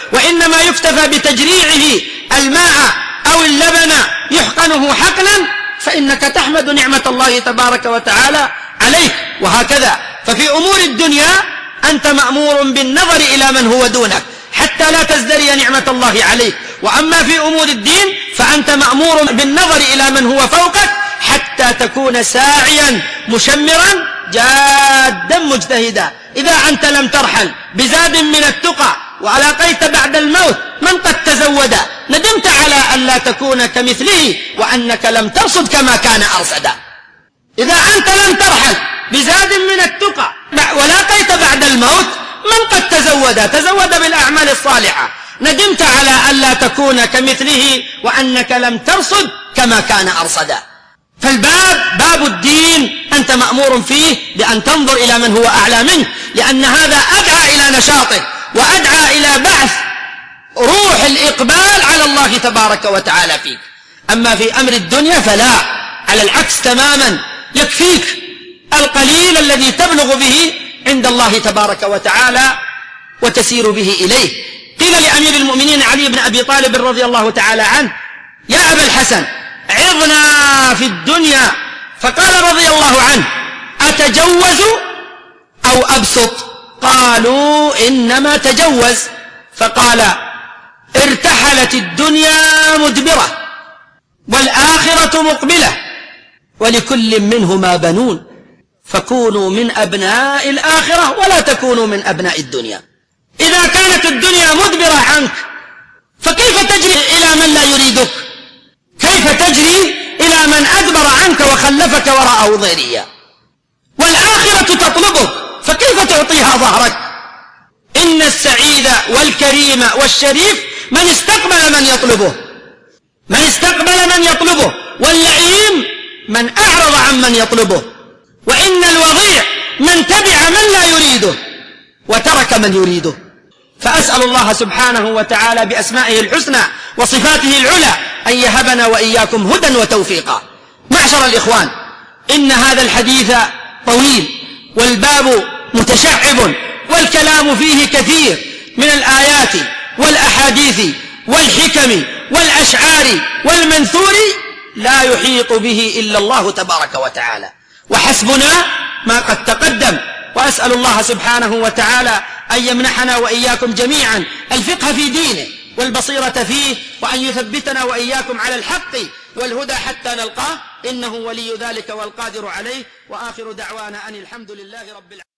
وإنما يكتفى بتجريعه الماء أو اللبن يحقنه حقنا، فإنك تحمد نعمة الله تبارك وتعالى عليك. وهكذا ففي أمور الدنيا أنت مأمور بالنظر إلى من هو دونك حتى لا تزدري نعمة الله عليك، وأما في أمور الدين فأنت مأمور بالنظر إلى من هو فوقك حتى تكون ساعيا مشمرا جادا مجتهدا. إذا أنت لم ترحل بزاد من التقى ولاقيت بعد الموت من قد تزود، ندمت على أن لا تكون كمثله وأنك لم ترصد كما كان أرصدا. إذا أنت لم ترحل بزاد من التقى ولاقيت بعد الموت من قد تزود بالأعمال الصالحة، ندمت على أن لا تكون كمثله وأنك لم ترصد كما كان أرصدا. فالباب باب الدين أنت مأمور فيه بأن تنظر إلى من هو أعلى منك، لأن هذا أدعى إلى نشاطك وأدعى إلى بعث روح الإقبال على الله تبارك وتعالى فيك. أما في أمر الدنيا فلا، على العكس تماما، يكفيك القليل الذي تبلغ به عند الله تبارك وتعالى وتسير به إليه. قيل لأمير المؤمنين علي بن أبي طالب رضي الله تعالى عنه: يا أبا الحسن عظنا في الدنيا. فقال رضي الله عنه: أتجوز أو أبسط؟ قالوا: إنما تجوز. فقال: ارتحلت الدنيا مدبرة والآخرة مقبلة ولكل منهما بنون، فكونوا من أبناء الآخرة ولا تكونوا من أبناء الدنيا. إذا كانت الدنيا مدبرة عنك فكيف تجري إلى من لا يريدك؟ كيف تجري إلى من أدبر عنك وخلفك وراءه ضيريا؟ والآخرة تطلبك، فكيف تعطيها ظهرك؟ إن السعيد والكريم والشريف من استقبل من يطلبه، من استقبل من يطلبه، واللئيم من أعرض عن من يطلبه، وإن الوضيع من تبع من لا يريده وترك من يريده. فأسأل الله سبحانه وتعالى بأسمائه الحسنى وصفاته العلى أن يهبنا وإياكم هدى وتوفيقا. معشر الإخوان، إن هذا الحديث طويل والباب متشعب والكلام فيه كثير من الآيات والأحاديث والحكم والأشعار والمنثور لا يحيط به إلا الله تبارك وتعالى، وحسبنا ما قد تقدم. وأسأل الله سبحانه وتعالى أن يمنحنا وإياكم جميعا الفقه في دينه والبصيرة فيه، وأن يثبتنا وإياكم على الحق والهدى حتى نلقاه، إنه ولي ذلك والقادر عليه. وآخر دعوانا أن الحمد لله رب العالمين.